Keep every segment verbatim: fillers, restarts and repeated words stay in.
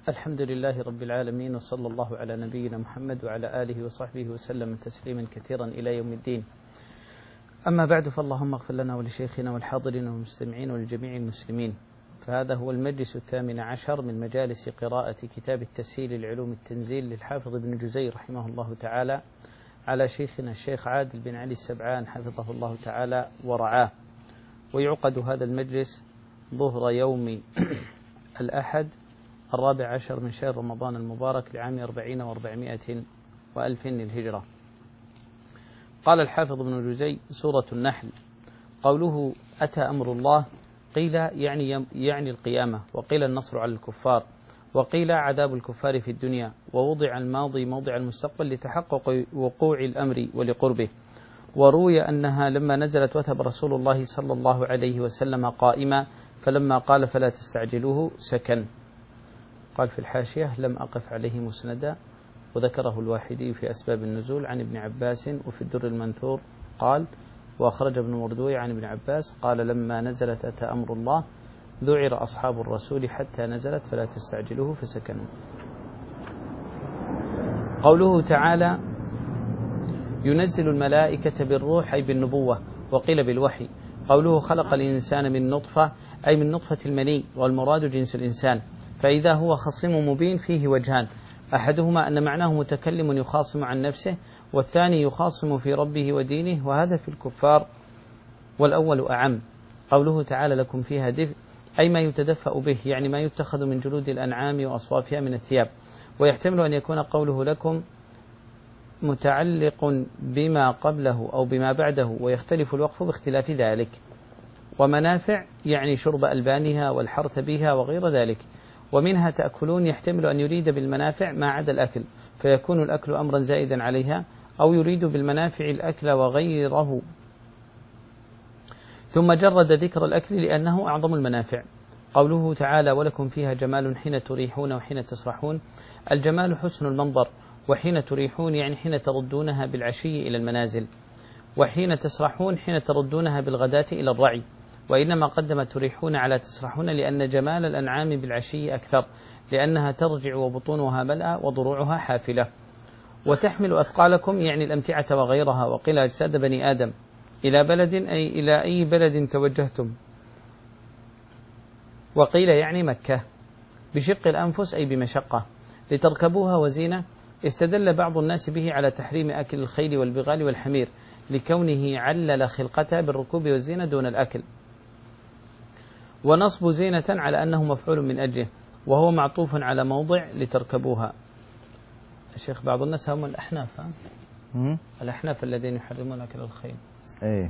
الحمد لله رب العالمين، وصلى الله على نبينا محمد وعلى آله وصحبه وسلم تسليما كثيرا إلى يوم الدين. أما بعد، فاللهم اغفر لنا ولشيخنا والحاضرين والمستمعين ولجميع المسلمين. فهذا هو المجلس الثامن عشر من مجالس قراءة كتاب التسهيل لعلوم التنزيل للحافظ ابن جزي رحمه الله تعالى على شيخنا الشيخ عادل بن علي السبعان حفظه الله تعالى ورعاه. ويعقد هذا المجلس ظهر يوم الأحد الرابع عشر من شهر رمضان المبارك لعام أربعين وأربعمائة وألف للهجرة. قال الحافظ ابن جزي: سورة النحل. قوله أتى أمر الله، قيل يعني, يعني القيامة، وقيل النصر على الكفار، وقيل عذاب الكفار في الدنيا، ووضع الماضي موضع المستقبل لتحقق وقوع الأمر ولقربه. وروي أنها لما نزلت وثب رسول الله صلى الله عليه وسلم قائما، فلما قال فلا تستعجلوه سكن. قال في الحاشية: لم أقف عليه مسندا، وذكره الواحدي في أسباب النزول عن ابن عباس. وفي الدر المنثور قال: وأخرج ابن مردوي عن ابن عباس قال: لما نزلت أتى أمر الله ذعر أصحاب الرسول حتى نزلت فلا تستعجلوه فسكنوا. قوله تعالى: ينزل الملائكة بالروح، أي بالنبوة، وقيل بالوحي. قوله خلق الإنسان من نطفة، أي من نطفة المني، والمراد جنس الإنسان. فإذا هو خصيم مبين فيه وجهان: أحدهما أن معناه متكلم يخاصم عن نفسه، والثاني يخاصم في ربه ودينه، وهذا في الكفار، والأول أعم. قوله تعالى: لكم فيها دفء، أي ما يتدفأ به، يعني ما يتخذ من جلود الأنعام وأصوافها من الثياب. ويحتمل أن يكون قوله لكم متعلق بما قبله أو بما بعده، ويختلف الوقف باختلاف ذلك. ومنافع يعني شرب ألبانها والحرث بها وغير ذلك. ومنها تأكلون، يحتمل أن يريد بالمنافع ما عدا الأكل، فيكون الأكل أمرا زائدا عليها، أو يريد بالمنافع الأكل وغيره، ثم جرد ذكر الأكل لأنه أعظم المنافع. قوله تعالى: ولكم فيها جمال حين تريحون وحين تسرحون. الجمال حسن المنظر، وحين تريحون يعني حين تردونها بالعشي إلى المنازل، وحين تسرحون حين تردونها بالغداة إلى الرعي. وإنما قدم تريحون على تسرحون لأن جمال الأنعام بالعشي أكثر، لأنها ترجع وبطونها ملأى وضروعها حافلة. وتحمل أثقالكم يعني الأمتعة وغيرها، وقيل أجساد بني آدم. إلى بلد أي إلى أي بلد توجهتم. وقيل يعني مكة. بشق الأنفس أي بمشقة، لتركبوها وزينة. استدل بعض الناس به على تحريم أكل الخيل والبغال والحمير، لكونه علل خلقتها بالركوب والزينة دون الأكل. ونصب زينة على أنه مفعول من أجله، وهو معطوف على موضع لتركبوها. الشيخ بعض الناس هم الأحناف، ها؟ الأحناف الذين يحرمون أكل الخيل. أيه.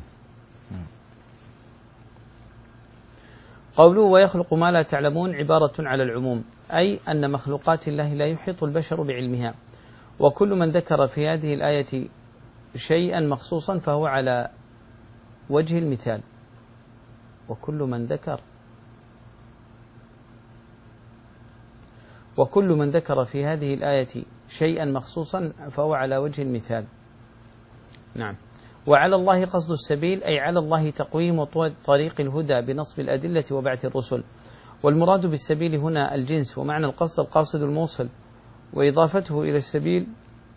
قوله ويخلق ما لا تعلمون عبارة على العموم، أي أن مخلوقات الله لا يحيط البشر بعلمها. وكل من ذكر في هذه الآية شيئا مخصوصا فهو على وجه المثال. وكل من ذكر وكل من ذكر في هذه الآية شيئا مخصوصا فهو على وجه المثال. نعم. وعلى الله قصد السبيل، أي على الله تقويم طريق الهدى بنصب الأدلة وبعث الرسل. والمراد بالسبيل هنا الجنس، ومعنى القصد القاصد الموصل، وإضافته إلى السبيل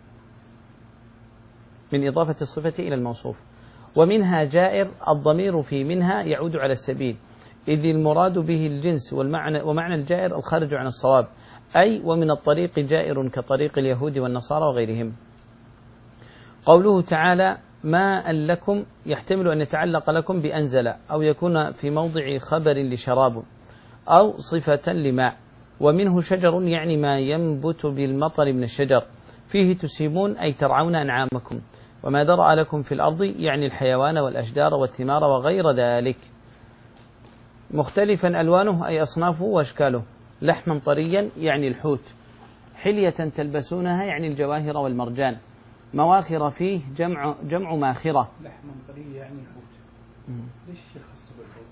من إضافة الصفة إلى الموصوف. ومنها جائر، الضمير في منها يعود على السبيل، إذ المراد به الجنس، والمعنى ومعنى الجائر الخارج عن الصواب، أي ومن الطريق جائر كطريق اليهود والنصارى وغيرهم. قوله تعالى ماء لكم، يحتمل أن يتعلق لكم بأنزل، أو يكون في موضع خبر لشراب، أو صفة لماء. ومنه شجر يعني ما ينبت بالمطر من الشجر، فيه تسيمون أي ترعون أنعامكم. وما درأ لكم في الأرض يعني الحيوان والأشجار والثمار وغير ذلك. مختلفا ألوانه أي أصنافه وأشكاله. لحما طريا يعني الحوت. حلية تلبسونها يعني الجواهر والمرجان. مواخر فيه جمع جمع ماخرة. لحما طريا يعني الحوت. ليش يخص بالحوت؟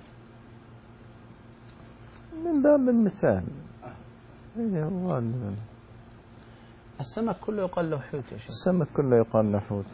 من باب المثال. آه. السمك كله يقال له حوت يا شيخ. السمك كله يقال له حوت.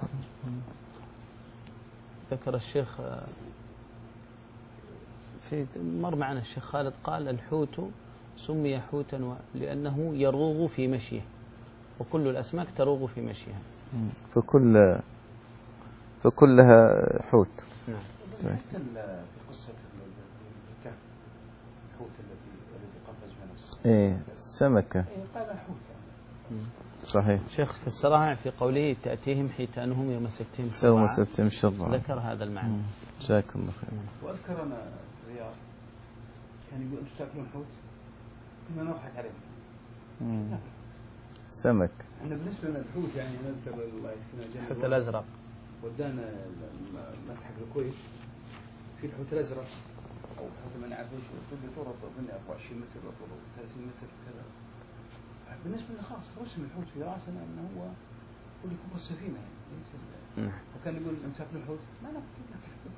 ذكر الشيخ في مر معنا الشيخ خالد قال الحوت سمي حوتا لأنه يروغ في مشيه، وكل الأسماك تروغ في مشيها. فكل فكلها حوت. نعم. طيب. في قصة الكهف الحوت التي التي قفز من الصخر. إيه السمكة. إيه قال حوت يعني. صحيح. شيخ في الصراع في قوله تأتيهم حيتانهم يوم سبتهم يوم سبتهم شرعا، ذكر هذا المعنى. جزاك الله خير. وأذكر أنا رياض كان يقول أنتم تاكلون حوت؟ كنا نضحك عليهم. السمك. احنا بالنسبة لنا الحوت يعني نذكر الله يسكنه الجنة. الحوت الأزرق. ودانا متحف الكويت في الحوت الأزرق أو الحوت ما نعرف ايش طوله طوله منه أربعة وعشرين متر وطوله ثلاثين متر كذا. بالنسبة لنا خلاص رسم الحوت في راسنا أنه هو كل كبر السفينة يعني ليس. وكان يقول أنتم تاكلون الحوت؟ ما ناكل الحوت.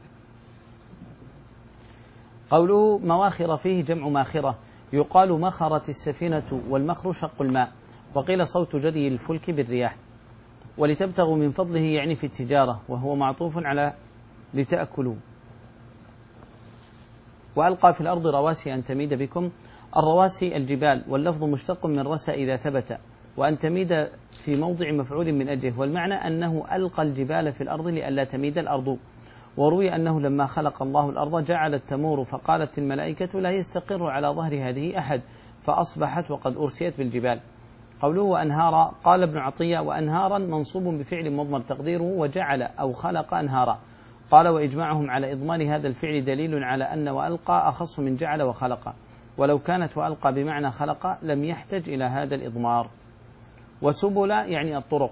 قوله مواخر فيه جمع ماخرة، يقال مخرت السفينة والمخر شق الماء، وقيل صوت جري الفلك بالرياح. ولتبتغوا من فضله يعني في التجارة، وهو معطوف على لتأكلوا. وألقى في الأرض رواسي أن تميد بكم، الرواسي الجبال، واللفظ مشتق من رسى إذا ثبت، وأن تميد في موضع مفعول من أجله، والمعنى أنه ألقى الجبال في الأرض لئلا تميد الأرض. وروي أنه لما خلق الله الأرض جعلت تمور، فقالت الملائكة لا يستقر على ظهر هذه أحد، فأصبحت وقد أرسيت بالجبال. قوله وأنهارا، قال ابن عطية وأنهارا منصوب بفعل مضمر تقديره وجعل أو خلق أنهارا. قال وإجماعهم على إضمار هذا الفعل دليل على أن وألقى أخص من جعل وخلق، ولو كانت وألقى بمعنى خلق لم يحتج إلى هذا الإضمار. وسبل يعني الطرق،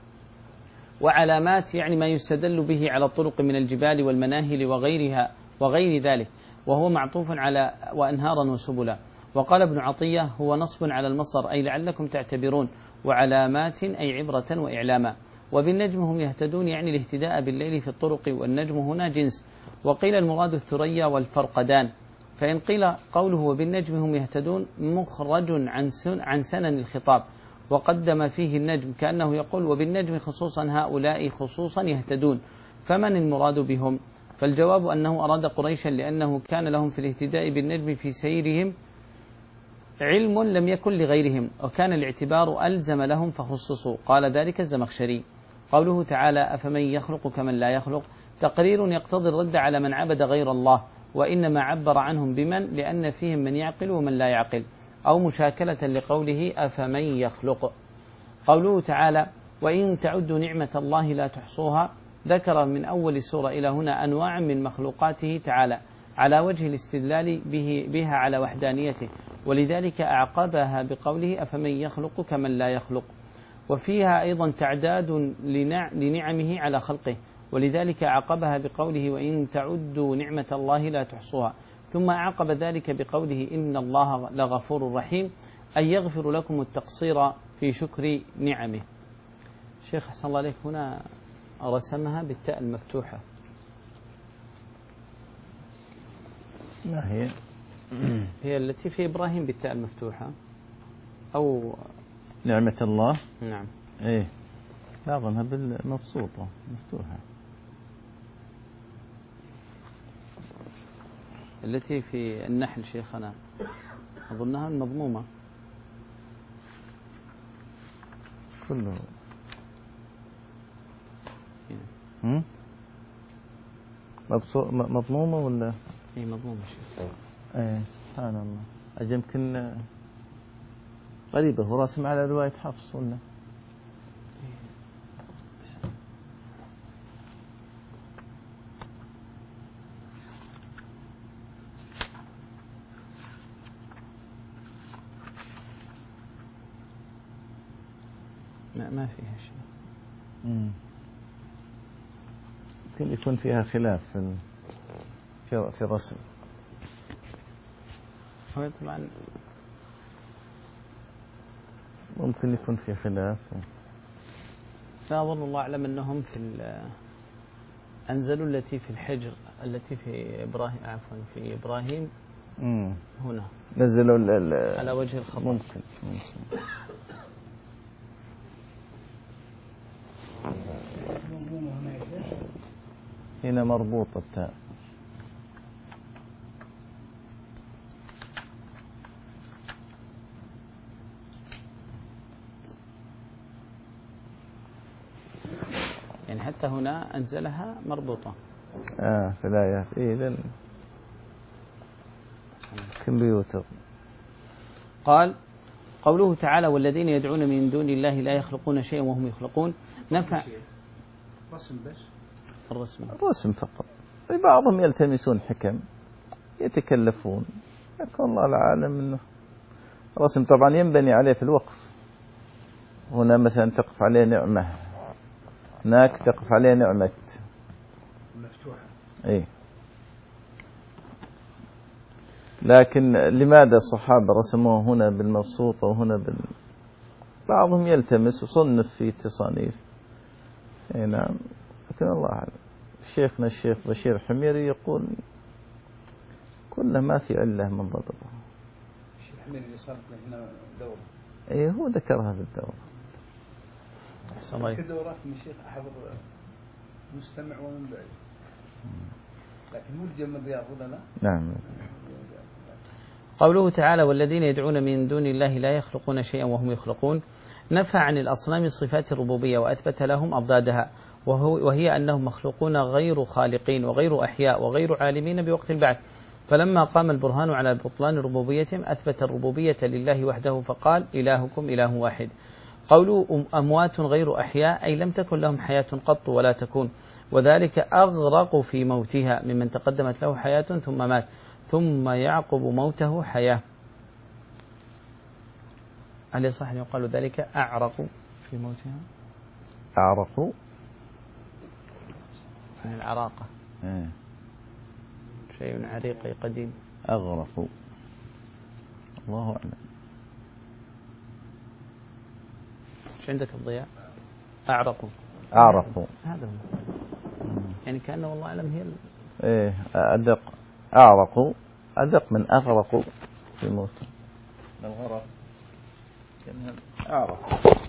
وعلامات يعني ما يستدل به على الطرق من الجبال والمناهل وغيرها وغير ذلك، وهو معطوف على وأنهارا وسبلا. وقال ابن عطية هو نصب على المصدر أي لعلكم تعتبرون، وعلامات أي عبرة وإعلاما. وبالنجم هم يهتدون يعني الاهتداء بالليل في الطرق، والنجم هنا جنس. وقيل المراد الثريا والفرقدان. فإن قيل قوله وبالنجم هم يهتدون مخرج عن عن سنن الخطاب، وقدم فيه النجم كأنه يقول وبالنجم خصوصا هؤلاء خصوصا يهتدون، فمن المراد بهم؟ فالجواب أنه أراد قريشا لأنه كان لهم في الاهتداء بالنجم في سيرهم علم لم يكن لغيرهم، وكان الاعتبار ألزم لهم فخصصوا. قال ذلك الزمخشري. قوله تعالى أفمن يخلق كمن لا يخلق تقرير يقتضي الرد على من عبد غير الله، وإنما عبر عنهم بمن لأن فيهم من يعقل ومن لا يعقل، أو مشاكلة لقوله أفمن يخلق. قوله تعالى وإن تعدوا نعمة الله لا تحصوها، ذكر من أول السورة إلى هنا أنواع من مخلوقاته تعالى على وجه الاستدلال به بها على وحدانيته، ولذلك أعقبها بقوله أفمن يخلق كمن لا يخلق. وفيها أيضا تعداد لنعمه على خلقه، ولذلك أعقبها بقوله وإن تعدوا نعمة الله لا تحصوها، ثم أعقب ذلك بقوله إن الله لغفور رحيم، أن يغفر لكم التقصير في شكر نعمه. شيخ حسن الله عليك هنا رسمها بالتاء المفتوحة، ما هي؟ هي التي في إبراهيم بالتاء المفتوحة أو نعمة الله. نعم. إيه لا أظنها بالمبسوطة مفتوحة. التي في النحل شيخنا أظنها المضمومة كله. هم؟ مبسوط مضمومة ولا؟ إيه مضمومة شيخ. إيه سبحان الله. أجل يمكن غريبة، هو راسم على رواية حفص ولا؟ لا ما فيها شيء. يمكن يكون فيها خلاف في في في الرسم. هو طبعا ممكن يكون في خلاف. لا أظن الله أعلم أنهم في أنزلوا التي في الحجر التي في إبراهيم عفوا في إبراهيم مم. هنا نزلوا على وجه الخبر. ممكن, ممكن. هنا مربوطة التاء. يعني حتى هنا أنزلها مربوطة آه في الآيات إذن كمبيوتر. قال قوله تعالى والذين يدعون من دون الله لا يخلقون شيئا وهم يخلقون نفع رسم بس الرسم الرسم فقط. بعضهم يلتمسون حكم يتكلفون، يكون الله العالم انه رسم طبعا ينبني عليه في الوقف. هنا مثلا تقف عليه نعمة، هناك تقف عليه نعمة مفتوحة. اي لكن لماذا الصحابة رسموه هنا بالمبسوطة وهنا بال بعضهم يلتمس وصنف في تصانيف. اي نعم، لكن الله أعلم. شيخنا الشيخ بشير حميري يقول كله ما في علة منضبطة. الشيخ حميري اللي صارت هنا دورة. اي هو ذكرها في الدورة. كل دورات من الشيخ أحضر مستمع ومن بعيد. لكن ملجم من الرياض ولا لا؟ نعم. قوله تعالى والذين يدعون من دون الله لا يخلقون شيئا وهم يخلقون نفى عن الأصنام صفات الربوبية وأثبت لهم أضدادها، وهو وهي أنهم مخلوقون غير خالقين وغير أحياء وغير عالمين بوقت البعث. فلما قام البرهان على بطلان ربوبيتهم أثبت الربوبية لله وحده فقال إلهكم إله واحد. قوله أموات غير أحياء أي لم تكن لهم حياة قط ولا تكون، وذلك أغرق في موتها ممن تقدمت له حياة ثم مات ثم يعقب موته حياة. هل يصح أن يقال ذلك أعرق في موتها؟ أعرق من العراقة ايه. شيء عريق قديم. أغرق الله أعلم. ايش عندك الضياء؟ أعرق أعرق هذا هو، يعني كأنه والله أعلم هي ال... ايه أدق. أعرق أدق من أغرق في موته. الغرق أعرق.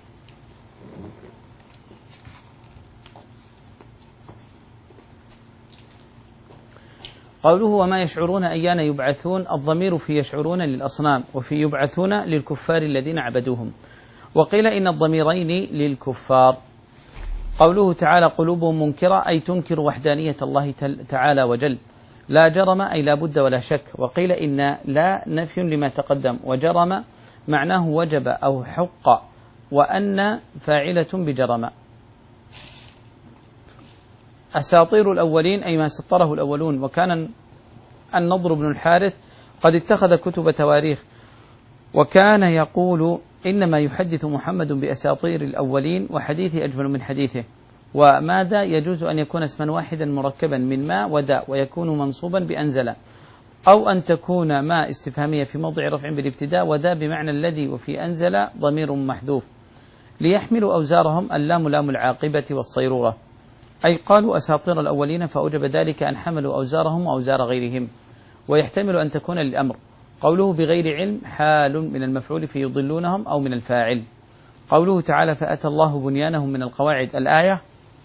قوله وما يشعرون أيان يبعثون الضمير في يشعرون للأصنام وفي يبعثون للكفار الذين عبدوهم، وقيل إن الضميرين للكفار. قوله تعالى قلوبهم منكرة أي تنكر وحدانية الله تعالى وجل، لا جرم أي لا بد ولا شك. وقيل إن لا نفي لما تقدم، وجرم معناه وجب أو حق، وأن فاعلة بجرم. أساطير الأولين أي ما سطره الأولون. وكان النضر بن الحارث قد اتخذ كتب تواريخ وكان يقول إنما يحدث محمد بأساطير الأولين وحديثي أجمل من حديثه. وماذا يجوز أن يكون اسما واحدا مركبا من ما وداء ويكون منصوبا بأنزل، أو أن تكون ما استفهامية في موضع رفع بالابتداء وداء بمعنى الذي وفي أنزل ضمير محذوف، ليحملوا أوزارهم اللام لام العاقبة والصيرورة، أي قالوا أساطير الأولين فأوجب ذلك أن حملوا أوزارهم وأوزار غيرهم. ويحتمل أن تكون للأمر. قوله بغير علم حال من المفعول في يضلونهم أو من الفاعل. قوله تعالى فأتى الله بنيانهم من القواعد الآية.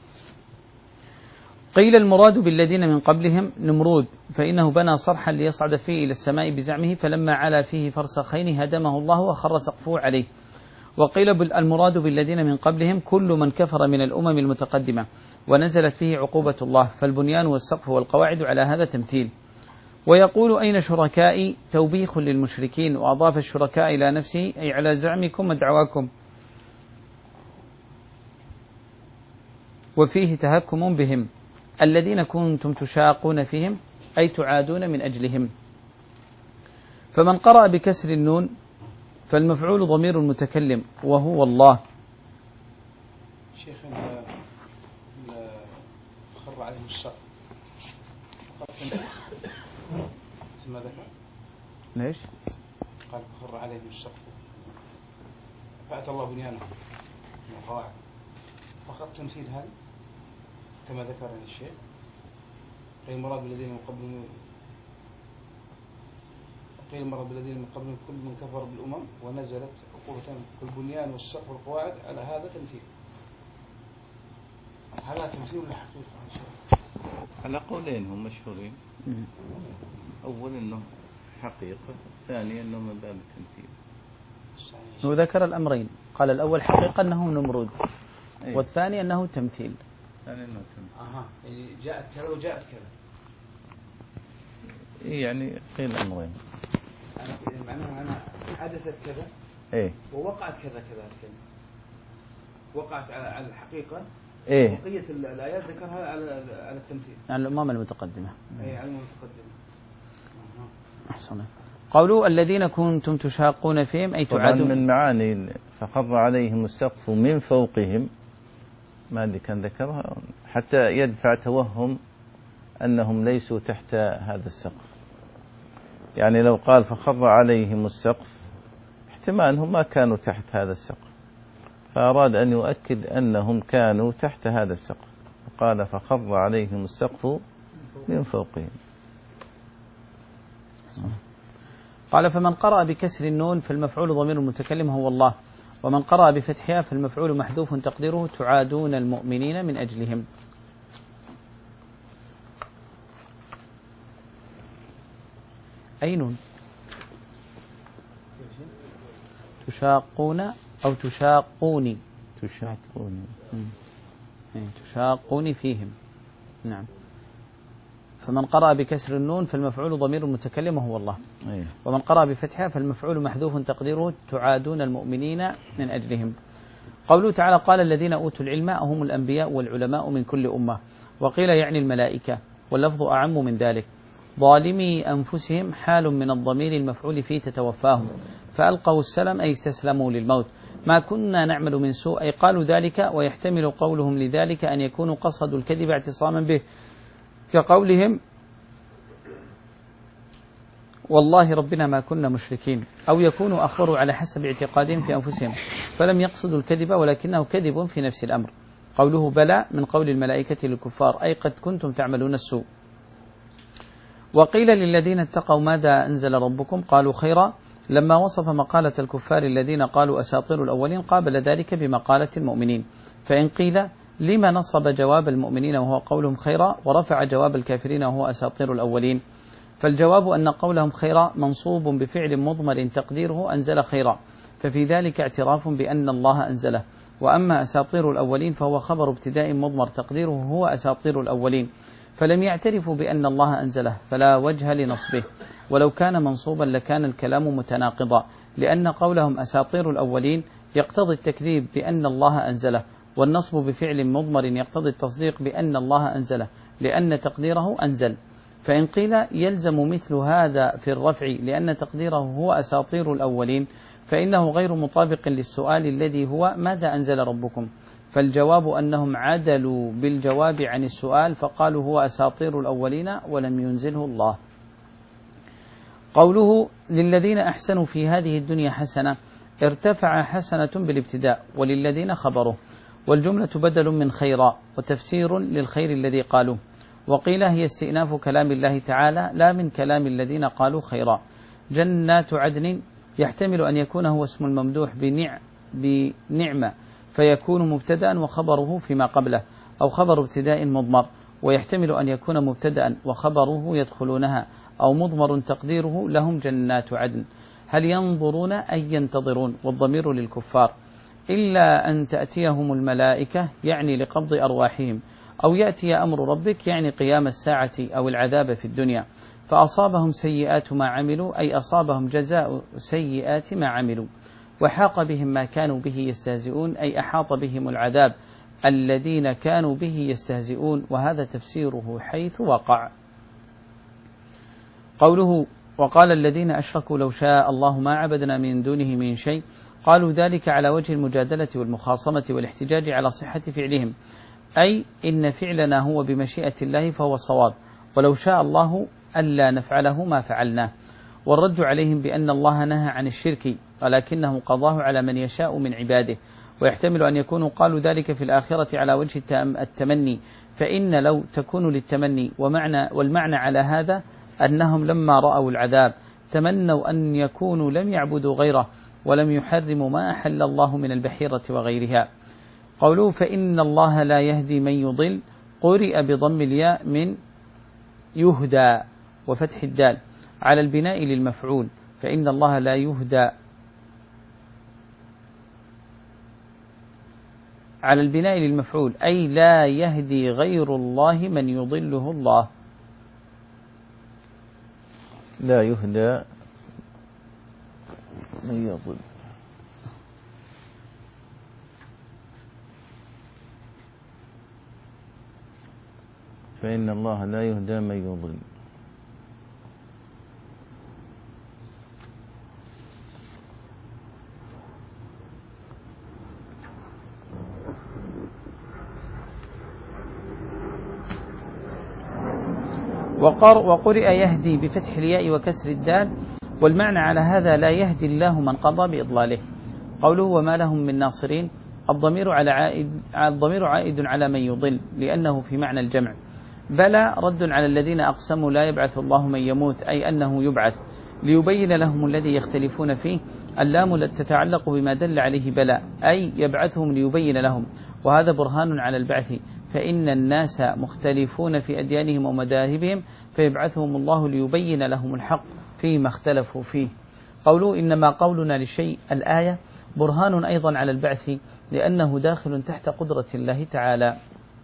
قيل المراد بالذين من قبلهم نمرود، فإنه بنى صرحا ليصعد فيه إلى السماء بزعمه فلما علا فيه فرسخين هدمه الله وخر سقفه عليه. وقيل المراد بالذين من قبلهم كل من كفر من الأمم المتقدمة ونزلت فيه عقوبة الله، فالبنيان والسقف والقواعد على هذا تمثيل. ويقول أين شركائي توبيخ للمشركين، وأضاف الشركاء إلى نفسه أي على زعمكم ودعواكم، وفيه تهكم بهم الذين كنتم تشاقون فيهم أي تعادون من أجلهم. فمن قرأ بكسر النون فالمفعول ضمير المتكلم وهو الله. شيخ خر عليهم السقف ما ذكر ليش؟ قال خر عليهم السقف فأتى الله بنيانهم من القواعد، فقط تمثيل هذا كما ذكر الشيخ. قيل المراد بالذين من قبلهم قيل المراد بالذين من قبلهم كل من كفر بالأمم ونزلت عقوبتهم البنيان والسقف والقواعد على هذا تمثيل. هذا تمثيل ولا حقيقة؟ على قولين هم مشهورين. أول أنه حقيقة، ثانيا أنه من باب التمثيل. وذكر الأمرين، قال الأول حقيقة أنه نمرود، والثاني أنه تمثيل. يعني انه تم. اها يعني جاءت كذا وجاءت كذا. يعني قيل امرين. يعني معناها انا حدثت كذا. ايه. ووقعت كذا كذا الكلمة. وقعت على على الحقيقة. ايه. بقية الآيات ذكرها على على التمثيل. على الأمم المتقدمة. اي على المتقدمة. أحسن. قولوا الذين كنتم تشاقون فيهم أي تعادون. من معاني فخر عليهم السقف من فوقهم، ما اللي كان ذكرها حتى يدفع توهم أنهم ليسوا تحت هذا السقف. يعني لو قال فخر عليهم السقف احتمال أنهم ما كانوا تحت هذا السقف، فأراد أن يؤكد أنهم كانوا تحت هذا السقف، قال فخر عليهم السقف من فوقهم. قال فمن قرأ بكسر النون فالمفعول ضمير المتكلم هو الله، ومن قرأ بفتحها فالمفعول محذوف تقديره تعادون المؤمنين من أجلهم. أي نون؟ تشاقون أو تشاقوني؟ تشاقوني. تشاقوني فيهم. نعم. فمن قرأ بكسر النون فالمفعول ضمير المتكلم هو الله، أيه. ومن قرأ بفتحها فالمفعول محذوف تقديره تعادون المؤمنين من أجلهم. قوله تعالى قال الذين أوتوا العلم هم الأنبياء والعلماء من كل أمة، وقيل يعني الملائكة، واللفظ أعم من ذلك. ظالمي أنفسهم حال من الضمير المفعول فيه تتوفاهم، فألقوا السلم أي استسلموا للموت. ما كنا نعمل من سوء أي قالوا ذلك، ويحتمل قولهم لذلك أن يكونوا قصدوا الكذب اعتصاما به، كقولهم والله ربنا ما كنا مشركين، أو يكونوا أخبروا على حسب اعتقادهم في أنفسهم فلم يقصدوا الكذب ولكنه كذب في نفس الأمر. قوله بلى من قول الملائكة للكفار أي قد كنتم تعملون السوء. وقيل للذين اتقوا ماذا أنزل ربكم قالوا خيرا، لما وصف مقالة الكفار الذين قالوا أساطير الأولين قابل ذلك بمقالة المؤمنين. فإن قيل لما نصب جواب المؤمنين وهو قولهم خيرا ورفع جواب الكافرين وهو أساطير الأولين، فالجواب أن قولهم خيرا منصوب بفعل مضمر تقديره أنزل خيرا، ففي ذلك اعتراف بأن الله أنزله. وأما أساطير الأولين فهو خبر ابتداء مضمر تقديره هو أساطير الأولين، فلم يعترفوا بأن الله أنزله فلا وجه لنصبه، ولو كان منصوبا لكان الكلام متناقضا، لأن قولهم أساطير الأولين يقتضي التكذيب بأن الله أنزله، والنصب بفعل مضمر يقتضي التصديق بأن الله أنزله لأن تقديره أنزل. فإن قيل يلزم مثل هذا في الرفع لأن تقديره هو أساطير الأولين، فإنه غير مطابق للسؤال الذي هو ماذا أنزل ربكم، فالجواب أنهم عدلوا بالجواب عن السؤال فقالوا هو أساطير الأولين ولم ينزله الله. قوله للذين أحسنوا في هذه الدنيا حسنة ارتفع حسنة بالابتداء وللذين خبره، والجملة بدل من خيرا وتفسير للخير الذي قالوه. وقيل هي استئناف كلام الله تعالى لا من كلام الذين قالوا خيرا. جنات عدن يحتمل أن يكون هو اسم الممدوح بنع بنعمة فيكون مبتدأ وخبره فيما قبله، أو خبر ابتداء مضمر، ويحتمل أن يكون مبتدأ وخبره يدخلونها، أو مضمر تقديره لهم جنات عدن. هل ينظرون أي ينتظرون، والضمير للكفار، إلا أن تأتيهم الملائكة يعني لقبض أرواحهم، أو يأتي أمر ربك يعني قيام الساعة أو العذاب في الدنيا، فأصابهم سيئات ما عملوا أي أصابهم جزاء سيئات ما عملوا، وحاق بهم ما كانوا به يستهزئون أي أحاط بهم العذاب الذين كانوا به يستهزئون، وهذا تفسيره حيث وقع. قوله وقال الذين أشركوا لو شاء الله ما عبدنا من دونه من شيء، قالوا ذلك على وجه المجادلة والمخاصمة والاحتجاج على صحة فعلهم، أي إن فعلنا هو بمشيئة الله فهو صواب، ولو شاء الله ألا نفعله ما فعلناه. والرد عليهم بأن الله نهى عن الشرك ولكنه قضاه على من يشاء من عباده، ويحتمل أن يكونوا قالوا ذلك في الآخرة على وجه التمني، فإن لو تكون للتمني، ومعنى والمعنى على هذا أنهم لما رأوا العذاب تمنوا أن يكونوا لم يعبدوا غيره ولم يحرموا ما أحل الله من البحيرة وغيرها. قوله فإن الله لا يهدي من يضل قرئ بضم الياء من يهدى وفتح الدال على البناء للمفعول، فإن الله لا يهدى على البناء للمفعول، أي لا يهدي غير الله من يضله الله. لا يهدى من يضل. فإن الله لا يهدى من يضل. وقرئ يهدي بفتح الياء وكسر الدال، والمعنى على هذا لا يهدي الله من قضى بإضلاله. قوله وما لهم من ناصرين، الضمير على عائد الضمير عائد على من يضل لأنه في معنى الجمع. بلى رد على الذين أقسموا لا يبعث الله من يموت، أي أنه يبعث ليبين لهم الذي يختلفون فيه. اللام تتعلق بما دل عليه بلى، أي يبعثهم ليبين لهم، وهذا برهان على البعث، فإن الناس مختلفون في أديانهم ومذاهبهم، فيبعثهم الله ليبين لهم الحق فيما اختلفوا فيه. قوله إنما قولنا للشيء الآية برهان أيضا على البعث، لأنه داخل تحت قدرة الله تعالى.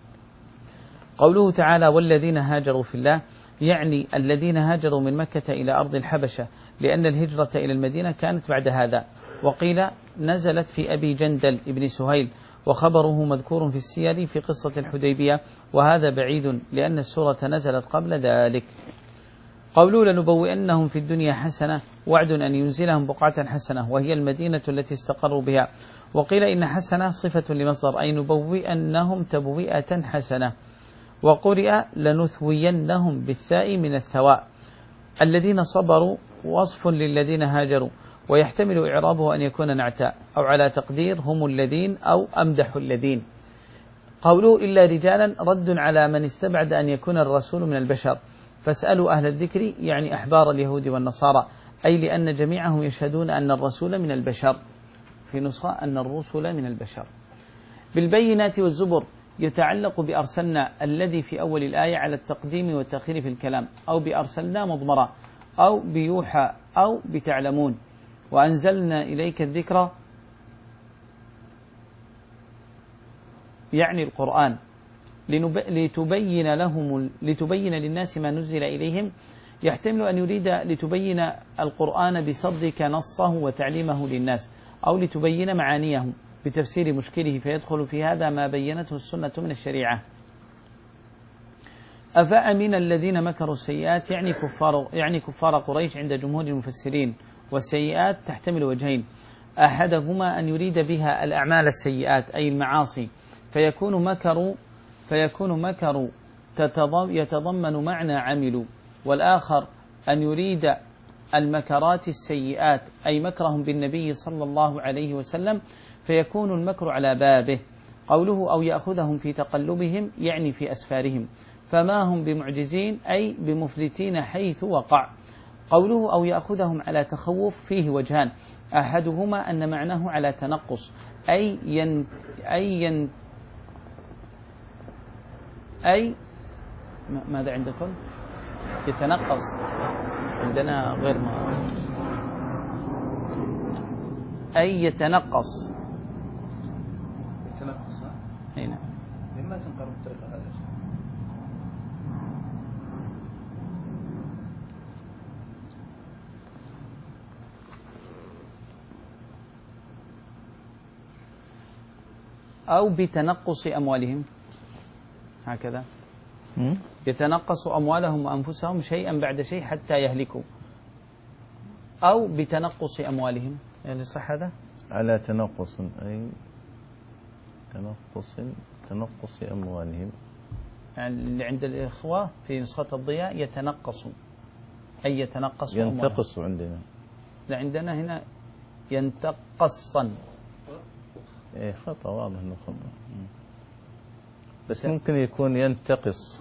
قوله تعالى والذين هاجروا في الله، يعني الذين هاجروا من مكة إلى أرض الحبشة، لأن الهجرة إلى المدينة كانت بعد هذا. وقيل نزلت في أبي جندل ابن سهيل، وخبره مذكور في السير في قصة الحديبية، وهذا بعيد لأن السورة نزلت قبل ذلك. قولوا لنبوئنهم في الدنيا حسنة، وعد أن ينزلهم بقعة حسنة وهي المدينة التي استقروا بها. وقيل إن حسنة صفة لمصدر، أي نبوئنهم تبوئة حسنة. وقرئ لنثوينهم بالثاء من الثواء. الذين صبروا وصف للذين هاجروا، ويحتمل إعرابه أن يكون نعتاء، أو على تقدير هم الذين أو أمدح الذين. قوله إلا رجالا رد على من استبعد أن يكون الرسول من البشر، فاسألوا أهل الذكر، يعني أحبار اليهود والنصارى، أي لأن جميعهم يشهدون أن الرسول من البشر، في نسخة أن الرسل من البشر. بالبينات والزبر يتعلق بأرسلنا الذي في أول الآية على التقديم والتأخير في الكلام، أو بأرسلنا مضمرة، أو بيوحى، أو بتعلمون. وأنزلنا إليك الذكر يعني القرآن، لتبين لهم لتبين للناس ما نزل إليهم. يحتمل أن يريد لتبين القرآن بصدك نصه وتعليمه للناس، أو لتبين معانيه بتفسير مشكله، فيدخل في هذا ما بينته السنة من الشريعة. أفأمن الذين مكروا السيئات، يعني كفار يعني كفار قريش عند جمهور المفسرين. والسيئات تحتمل وجهين، أحدهما أن يريد بها الأعمال السيئات أي المعاصي، فيكون مكروا فيكون مكروا يتضمن معنى عملوا، والآخر أن يريد المكرات السيئات أي مكرهم بالنبي صلى الله عليه وسلم، فيكون المكر على بابه. قوله أو يأخذهم في تقلبهم يعني في أسفارهم، فما هم بمعجزين أي بمفلتين حيث وقع. قوله أو يأخذهم على تخوف فيه وجهان، أحدهما أن معناه على تنقص، أي ين أي ين أي ماذا عندكم؟ يتنقص، عندنا غير ما أي يتنقص يتنقص هنا. لما تنقر بالطريقة هذه؟ أو بتنقص أموالهم، هكذا يتنقص أموالهم وأنفسهم شيئا بعد شيء حتى يهلكوا، أو بتنقص أموالهم، يعني صح هذا؟ على تنقص أي تنقص تنقص أموالهم، يعني اللي عند الإخوة في نسخة الضياء يتنقص، أي يتنقص ينتقص عندنا، لا عندنا هنا ينتقصا. إيه خطأ، واضح إنه خطأ، بس ممكن يكون ينتقص،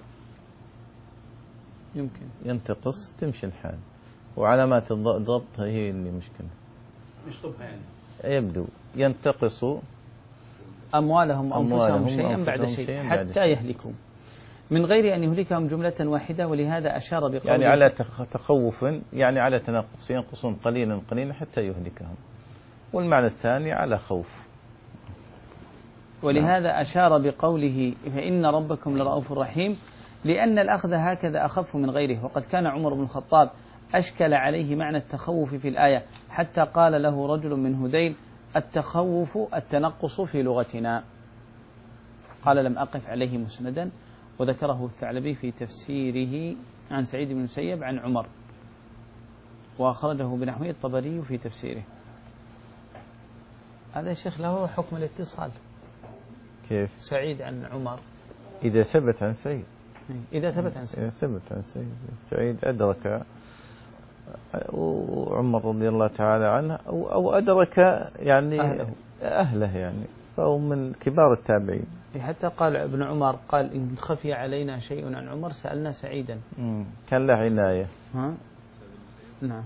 يمكن ينتقص تمشي الحال، وعلامات الضبط هي اللي مشكلة، يشطبها يعني. يبدو ينتقص أموالهم أنفسهم شيئا بعد شيء حتى يهلكوا، من غير أن يهلكهم جملة واحدة، ولهذا أشار بقوله يعني على تخوف، يعني على تنقص، ينقصون قليلا قليلا حتى يهلكهم. والمعنى الثاني على خوف. ولهذا أشار بقوله فإن ربكم لرؤوف رحيم، لأن الأخذ هكذا أخف من غيره. وقد كان عمر بن الخطاب أشكل عليه معنى التخوف في الآية، حتى قال له رجل من هذيل: التخوف التنقص في لغتنا. قال: لم أقف عليه مسندا. وذكره الثعلبي في تفسيره عن سعيد بن المسيب عن عمر، وأخرجه بنحوه الطبري في تفسيره. هذا يا شيخ له حكم الاتصال. كيف؟ سعيد عن عمر إذا ثبت عن سعيد. إذا ثبت عن سعيد. إذا ثبت عن سعيد. سعيد أدرك وعمر رضي الله تعالى عنه، أو, أو أدرك يعني أهله. أهله يعني، فهو من كبار التابعين. حتى قال ابن عمر قال: إن خفي علينا شيء عن عمر سألنا سعيدا. مم. كان له عناية. ها؟ نعم.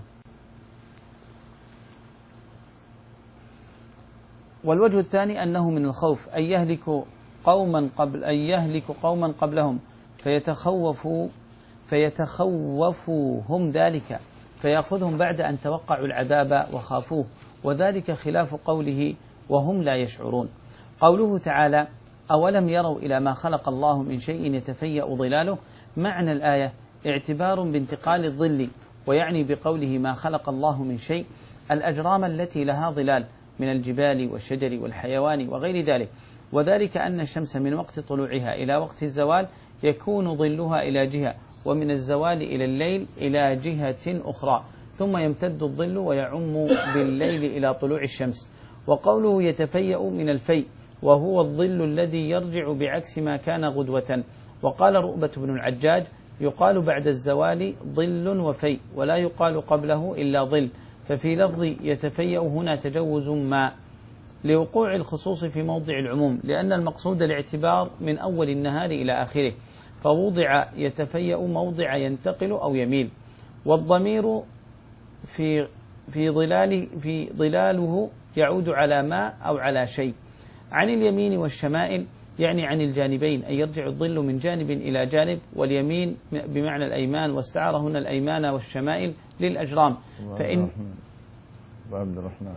والوجه الثاني أنه من الخوف، أن يهلك قوما قبل أن يهلك قوما قبلهم فيتخوفوا فيتخوفوا ذلك فيأخذهم بعد أن توقعوا العذاب وخافوه، وذلك خلاف قوله وهم لا يشعرون. قوله تعالى: أولم يروا إلى ما خلق الله من شيء يتفيأ ظلاله، معنى الآية اعتبار بانتقال الظل، ويعني بقوله ما خلق الله من شيء الأجرام التي لها ظلال من الجبال والشجر والحيوان وغير ذلك، وذلك أن الشمس من وقت طلوعها إلى وقت الزوال يكون ظلها إلى جهة، ومن الزوال إلى الليل إلى جهة أخرى، ثم يمتد الظل ويعم بالليل إلى طلوع الشمس. وقوله يتفيأ من الفيء، وهو الظل الذي يرجع بعكس ما كان غدوة. وقال رؤبة بن العجاج: يقال بعد الزوال ظل وفيء، ولا يقال قبله إلا ظل، ففي لفظ يتفيأ هنا تجوز ما لوقوع الخصوص في موضع العموم، لأن المقصود الاعتبار من أول النهار إلى آخره، فوضع يتفيأ موضع ينتقل أو يميل. والضمير في في ظلال في ظلاله يعود على ما أو على شيء. عن اليمين والشمائل يعني عن الجانبين، أن يرجع الظل من جانب إلى جانب، واليمين بمعنى الأيمان، واستعار هنا الأيمان والشمائل للأجرام. فإن عبد الرحمن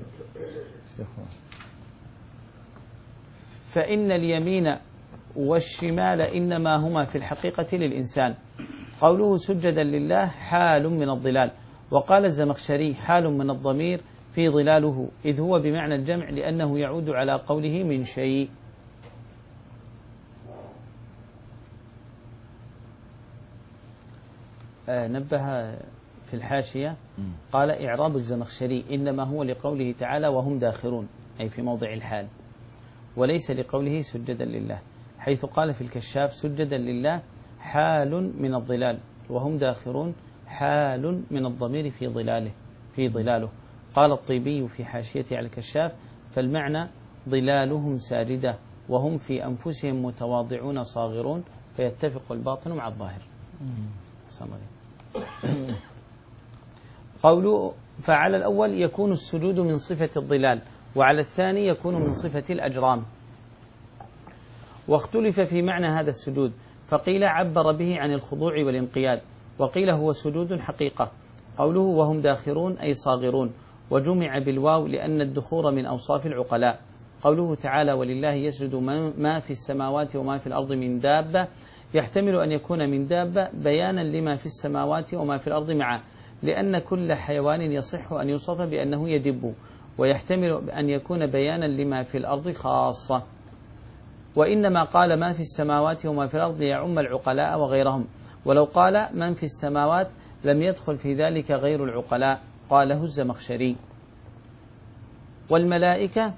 فإن اليمين والشمال إنما هما في الحقيقة للإنسان. قوله سجدا لله حال من الظلال. وقال الزمخشري: حال من الضمير في ظلاله، إذ هو بمعنى الجمع لأنه يعود على قوله من شيء. آه نبه في الحاشية قال: إعراب الزمخشري إنما هو لقوله تعالى وهم داخرون، أي في موضع الحال، وليس لقوله سجدا لله، حيث قال في الكشاف سجدا لله حال من الظلال، وهم داخرون حال من الضمير في ظلاله في ظلاله. قال الطيبي في حاشيته على الكشاف: فالمعنى ظلالهم ساجدة، وهم في أنفسهم متواضعون صاغرون، فيتفق الباطن مع الظاهر. قوله فعلى الأول يكون السجود من صفة الظلال، وعلى الثاني يكون من صفة الأجرام. واختلف في معنى هذا السجود، فقيل عبر به عن الخضوع والانقياد، وقيل هو سجود حقيقة. قوله وهم داخرون أي صاغرون، وجمع بالواو لأن الدخور من أوصاف العقلاء. قوله تعالى ولله يسجد ما في السماوات وما في الأرض من دابة، يحتمل أن يكون من دابة بيانا لما في السماوات وما في الأرض معه، لأن كل حيوان يصح أن يوصف بأنه يدب، ويحتمل أن يكون بيانا لما في الأرض خاصة. وإنما قال ما في السماوات وما في الأرض ليعم العقلاء وغيرهم، ولو قال من في السماوات لم يدخل في ذلك غير العقلاء، قاله الزمخشري. والملائكة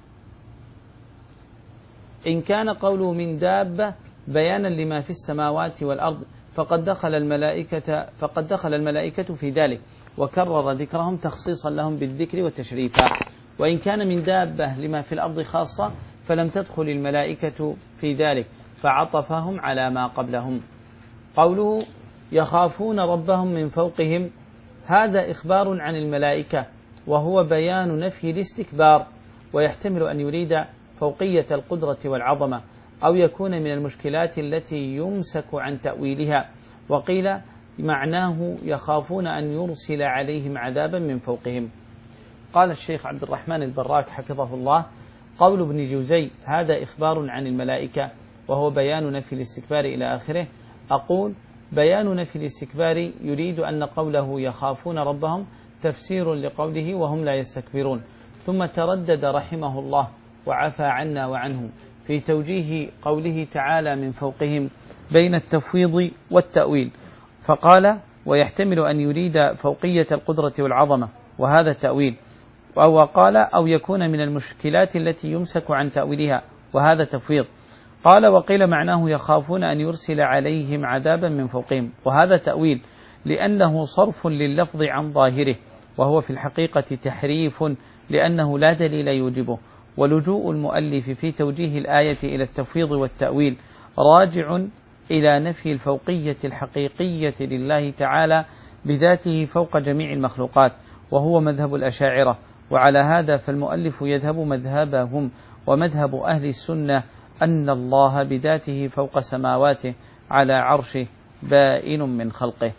إن كان قوله من دابة بيانا لما في السماوات والأرض فقد دخل الملائكة فقد دخل الملائكة في ذلك، وكرر ذكرهم تخصيصا لهم بالذكر والتشريف. وإن كان من دابة لما في الأرض خاصة فلم تدخل الملائكة في ذلك، فعطفهم على ما قبلهم. قوله يخافون ربهم من فوقهم، هذا إخبار عن الملائكة، وهو بيان نفي الاستكبار، ويحتمل أن يريد فوقية القدرة والعظمة، أو يكون من المشكلات التي يمسك عن تأويلها. وقيل معناه يخافون أن يرسل عليهم عذابا من فوقهم. قال الشيخ عبد الرحمن البراك حفظه الله: قول ابن جوزي هذا إخبار عن الملائكة وهو بيان نفي الاستكبار إلى آخره. أقول بيان نفي الاستكبار يريد أن قوله يخافون ربهم تفسير لقوله وهم لا يستكبرون. ثم تردد رحمه الله وعفى عنا وعنه في توجيه قوله تعالى من فوقهم بين التفويض والتأويل، فقال ويحتمل أن يريد فوقية القدرة والعظمة وهذا تأويل، أو قال أو يكون من المشكلات التي يمسك عن تأويلها وهذا تفويض. قال وقيل معناه يخافون أن يرسل عليهم عذابا من فوقهم وهذا تأويل، لأنه صرف لللفظ عن ظاهره وهو في الحقيقة تحريف لأنه لا دليل يوجبه. ولجوء المؤلف في توجيه الآية إلى التفويض والتأويل راجع إلى نفي الفوقية الحقيقية لله تعالى بذاته فوق جميع المخلوقات، وهو مذهب الأشاعرة. وعلى هذا فالمؤلف يذهب مذهبهم ومذهب أهل السنة أن الله بذاته فوق سماواته على عرشه بائن من خلقه.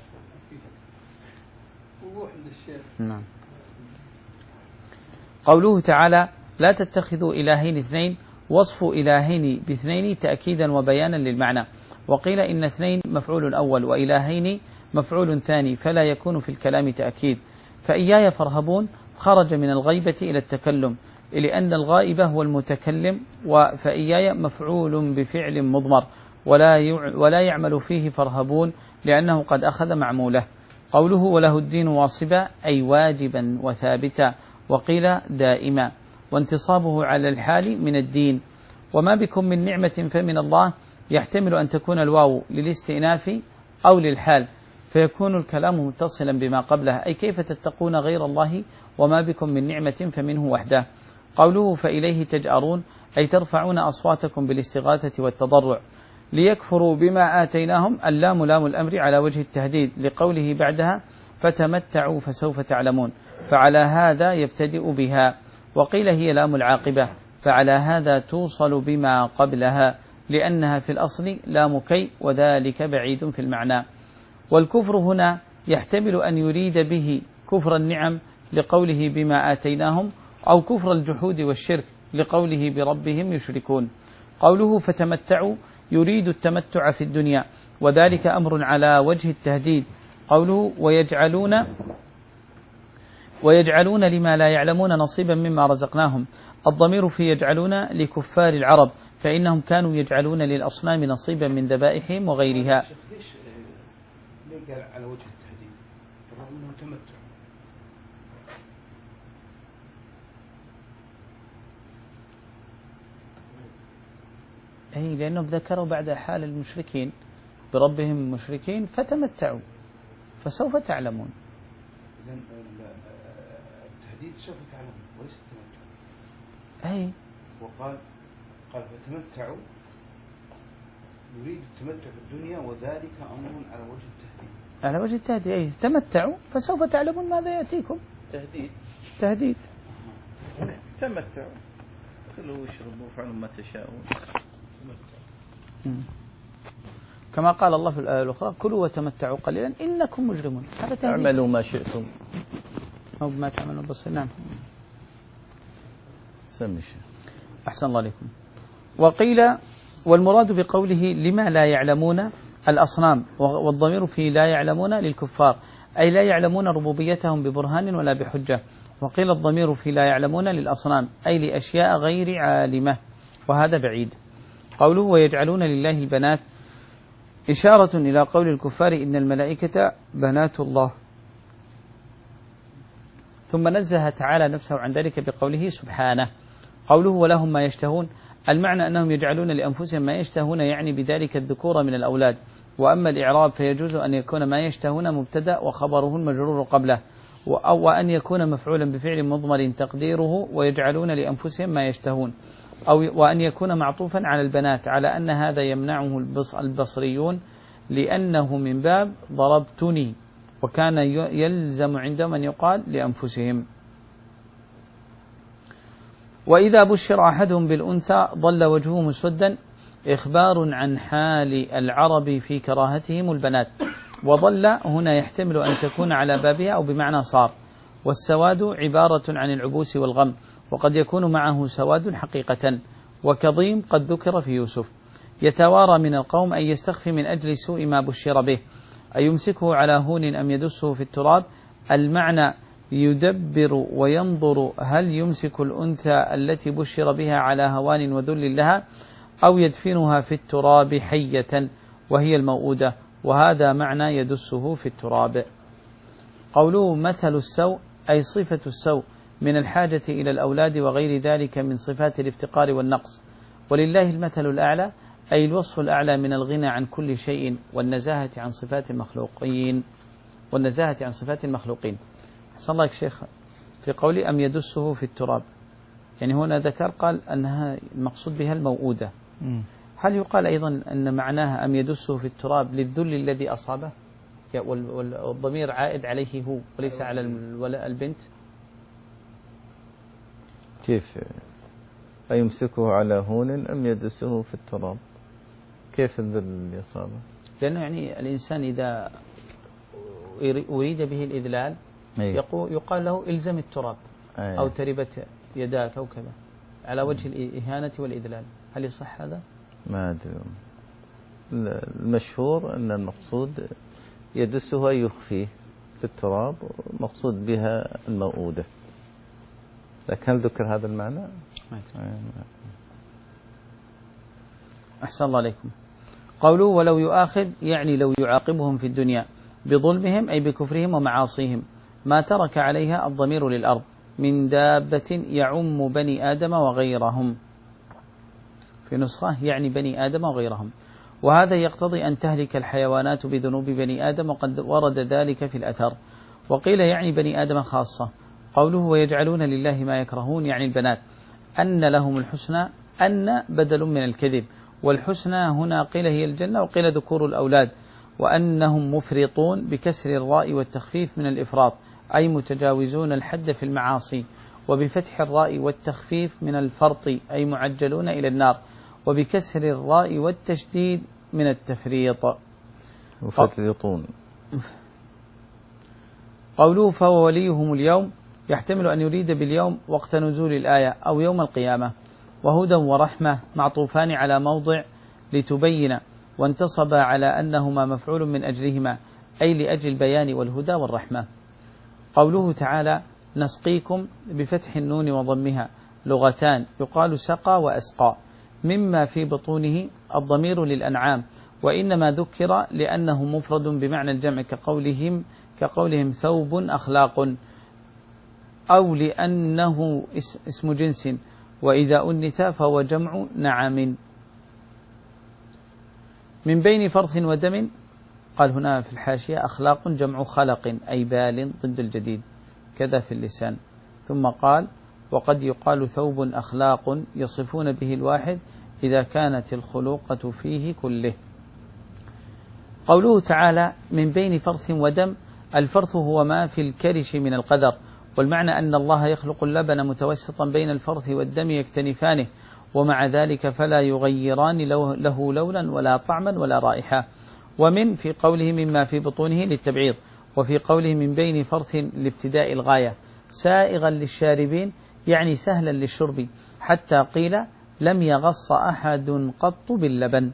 نعم. قوله تعالى لا تتخذوا إلهين اثنين، وصف إلهين باثنين تأكيدا وبيانا للمعنى. وقيل إن اثنين مفعول أول وإلهين مفعول ثاني، فلا يكون في الكلام تأكيد. فإياي فارهبون خرج من الغيبة إلى التكلم، لأن الغائب هو المتكلم، فإياي مفعول بفعل مضمر ولا ولا يعمل فيه فارهبون لأنه قد أخذ معموله. قوله وله الدين واصبا أي واجبا وثابتا، وقيل دائما، وانتصابه على الحال من الدين. وما بكم من نعمة فمن الله يحتمل أن تكون الواو للاستئناف أو للحال، فيكون الكلام متصلا بما قبله، أي كيف تتقون غير الله وما بكم من نعمة فمنه وحده. قوله فإليه تجأرون أي ترفعون أصواتكم بالاستغاثة والتضرع. ليكفروا بما آتيناهم، اللام لام الأمر على وجه التهديد لقوله بعدها فتمتعوا فسوف تعلمون، فعلى هذا يبتدئ بها. وقيل هي لام العاقبة، فعلى هذا توصل بما قبلها لأنها في الأصل لام كي، وذلك بعيد في المعنى. والكفر هنا يحتمل أن يريد به كفر النعم لقوله بما آتيناهم، أو كفر الجحود والشرك لقوله بربهم يشركون. قوله فتمتعوا يريد التمتع في الدنيا، وذلك أمر على وجه التهديد. قوله ويجعلون ويجعلون لما لا يعلمون نصيبا مما رزقناهم، الضمير في يجعلون لكفار العرب، فإنهم كانوا يجعلون للأصنام نصيبا من ذبائحهم وغيرها. ليش ليه قال على وجه التهديد بالرغم أنه تمتع؟ أي لأنهم ذكروا بعد حال المشركين بربهم مشركين فتمتعوا فسوف تعلمون. إذن التهديد سوف تعلمون وليس التمتع. أي وقال قال فتمتعوا يريد التمتع في الدنيا، وذلك أمر على وجه التهديد. على وجه التهديد، أي تمتعوا فسوف تعلمون ماذا يأتيكم. تهديد تهديد. تمتعوا كلوا واشربوا وفعلوا ما تشاءون. كما قال الله في الآية الأخرى كلوا وتمتعوا قليلا إنكم مجرمون. هذا تهديد. اعملوا ما شئتم أو ما تعملون بصير. نعم. سمي شيء. أحسن الله عليكم. وقيل والمراد بقوله لما لا يعلمون الأصنام، والضمير في لا يعلمون للكفار، أي لا يعلمون ربوبيتهم ببرهان ولا بحجة. وقيل الضمير في لا يعلمون للأصنام أي لأشياء غير عالمة، وهذا بعيد. قوله ويجعلون لله البنات إشارة إلى قول الكفار إن الملائكة بنات الله، ثم نزه تعالى نفسه عن ذلك بقوله سبحانه. قوله ولهم ما يشتهون، المعنى أنهم يجعلون لأنفسهم ما يشتهون، يعني بذلك الذكور من الأولاد. وأما الإعراب فيجوز أن يكون ما يشتهون مبتدأ وخبره المجرور قبله، أو أن يكون مفعولا بفعل مضمر تقديره ويجعلون لأنفسهم ما يشتهون، أو وأن يكون معطوفا على البنات، على أن هذا يمنعه البصريون لأنه من باب ضربتني، وكان يلزم عندهم أن يقال لأنفسهم. وإذا بشر أحدهم بالأنثى ظل وجهه مسودا، إخبار عن حال العرب في كراهتهم البنات. وظل هنا يحتمل أن تكون على بابها أو بمعنى صار، والسواد عبارة عن العبوس والغم، وقد يكون معه سواد حقيقة، وكظيم قد ذكر في يوسف. يتوارى من القوم أي يستخفي من أجل سوء ما بشر به، أي يمسكه على هون أم يدسه في التراب. المعنى يدبر وينظر هل يمسك الأنثى التي بشر بها على هوان وذل لها، أو يدفنها في التراب حية وهي الموؤودة، وهذا معنى يدسه في التراب. قوله مثل السوء أي صفة السوء من الحاجة إلى الأولاد وغير ذلك من صفات الافتقار والنقص. ولله المثل الأعلى أي الوصف الأعلى من الغنى عن كل شيء والنزاهة عن صفات المخلوقين والنزاهة عن صفات المخلوقين. أحسن الله يا شيخ، في قولي أم يدسه في التراب، يعني هنا ذكر قال أنها المقصود بها الموؤودة، هل يقال أيضا أن معناها أم يدسه في التراب للذل الذي أصابه، والضمير عائد عليه هو وليس على البنت؟ كيف أيمسكه على هون أم يدسه في التراب؟ كيف الذل اللي أصابه؟ لأنه يعني الإنسان إذا أريد به الإذلال يقال له إلزم التراب أيه. أو تربت يداك أو كذا على وجه الإهانة والإذلال. هل يصح هذا؟ ما أدري. المشهور أن المقصود يدسه أي يخفيه في التراب، مقصود بها الموؤودة، لكن هل ذكر هذا المعنى؟ أحسن الله عليكم. قوله ولو يؤاخذ يعني لو يعاقبهم في الدنيا بظلمهم أي بكفرهم ومعاصيهم ما ترك عليها الضمير للأرض من دابة يعم بني آدم وغيرهم، في نسخة يعني بني آدم وغيرهم، وهذا يقتضي أن تهلك الحيوانات بذنوب بني آدم، وقد ورد ذلك في الأثر. وقيل يعني بني آدم خاصة. قوله ويجعلون لله ما يكرهون يعني البنات، أن لهم الحسنى، أن بدل من الكذب، والحسنى هنا قيل هي الجنة وقيل ذكور الأولاد، وأنهم مفرطون بكسر الراء والتخفيف من الإفراط أي متجاوزون الحد في المعاصي، وبفتح الراء والتخفيف من الفرط أي معجلون إلى النار، وبكسر الراء والتشديد من التفريط. مفرطون. قوله فهو وليهم اليوم يحتمل أن يريد باليوم وقت نزول الآية أو يوم القيامة، وهدى ورحمة معطوفان على موضع لتبين، وانتصب على أنهما مفعول من أجلهما أي لأجل البيان والهدى والرحمة. قوله تعالى نسقيكم بفتح النون وضمها لغتان، يقال سقى وأسقى، مما في بطونه الضمير للأنعام، وإنما ذكر لأنه مفرد بمعنى الجمع كقولهم كقولهم ثوب أخلاق، أو لأنه اسم جنس، وإذا أنث فهو جمع نعم. من بين فرث ودم، قال هنا في الحاشية أخلاق جمع خلق أي بال ضد الجديد، كذا في اللسان. ثم قال وقد يقال ثوب أخلاق يصفون به الواحد إذا كانت الخلوقة فيه كله. قوله تعالى من بين فرث ودم، الفرث هو ما في الكرش من القدر، والمعنى أن الله يخلق اللبن متوسطا بين الفرث والدم يكتنفانه، ومع ذلك فلا يغيران له لونا ولا طعما ولا رائحة. ومن في قوله مما في بطونه للتبعيض، وفي قوله من بين فرث لابتداء الغاية، سائغا للشاربين يعني سهلا للشرب، حتى قيل لم يغص أحد قط باللبن.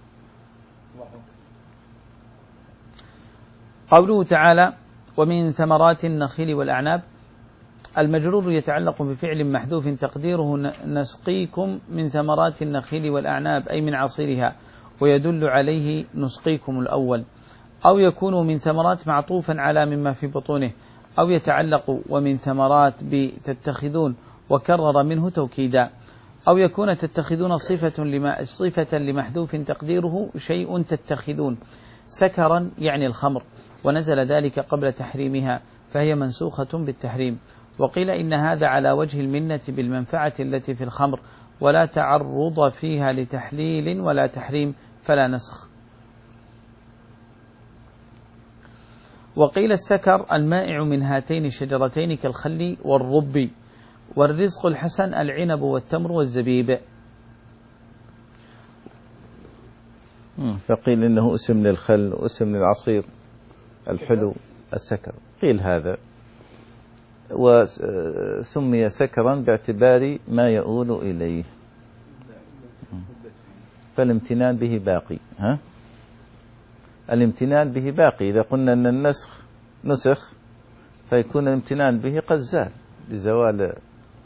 قوله تعالى ومن ثمرات النخيل والأعناب، المجرور يتعلق بفعل محذوف تقديره نسقيكم من ثمرات النخيل والأعناب أي من عصيرها، ويدل عليه نسقيكم الأول، أو يكون من ثمرات معطوفا على مما في بطونه، أو يتعلق ومن ثمرات بتتخذون وكرر منه توكيدا، أو يكون تتخذون صفة لما صفة لمحذوف تقديره شيء تتخذون، سكرا يعني الخمر، ونزل ذلك قبل تحريمها فهي منسوخة بالتحريم. وقيل إن هذا على وجه المنة بالمنفعة التي في الخمر، ولا تعرض فيها لتحليل ولا تحريم فلا نسخ. وقيل السكر المائع من هاتين الشجرتين كالخل والرب، والرزق الحسن العنب والتمر والزبيب. فقيل إنه اسم للخل واسم للعصير الحلو السكر، قيل هذا وسمي سكرا باعتبار ما يؤول إليه، فالامتنان به باقي. ها؟ الامتنان به باقي. إذا قلنا أن النسخ نسخ فيكون الامتنان به قد زال بزوال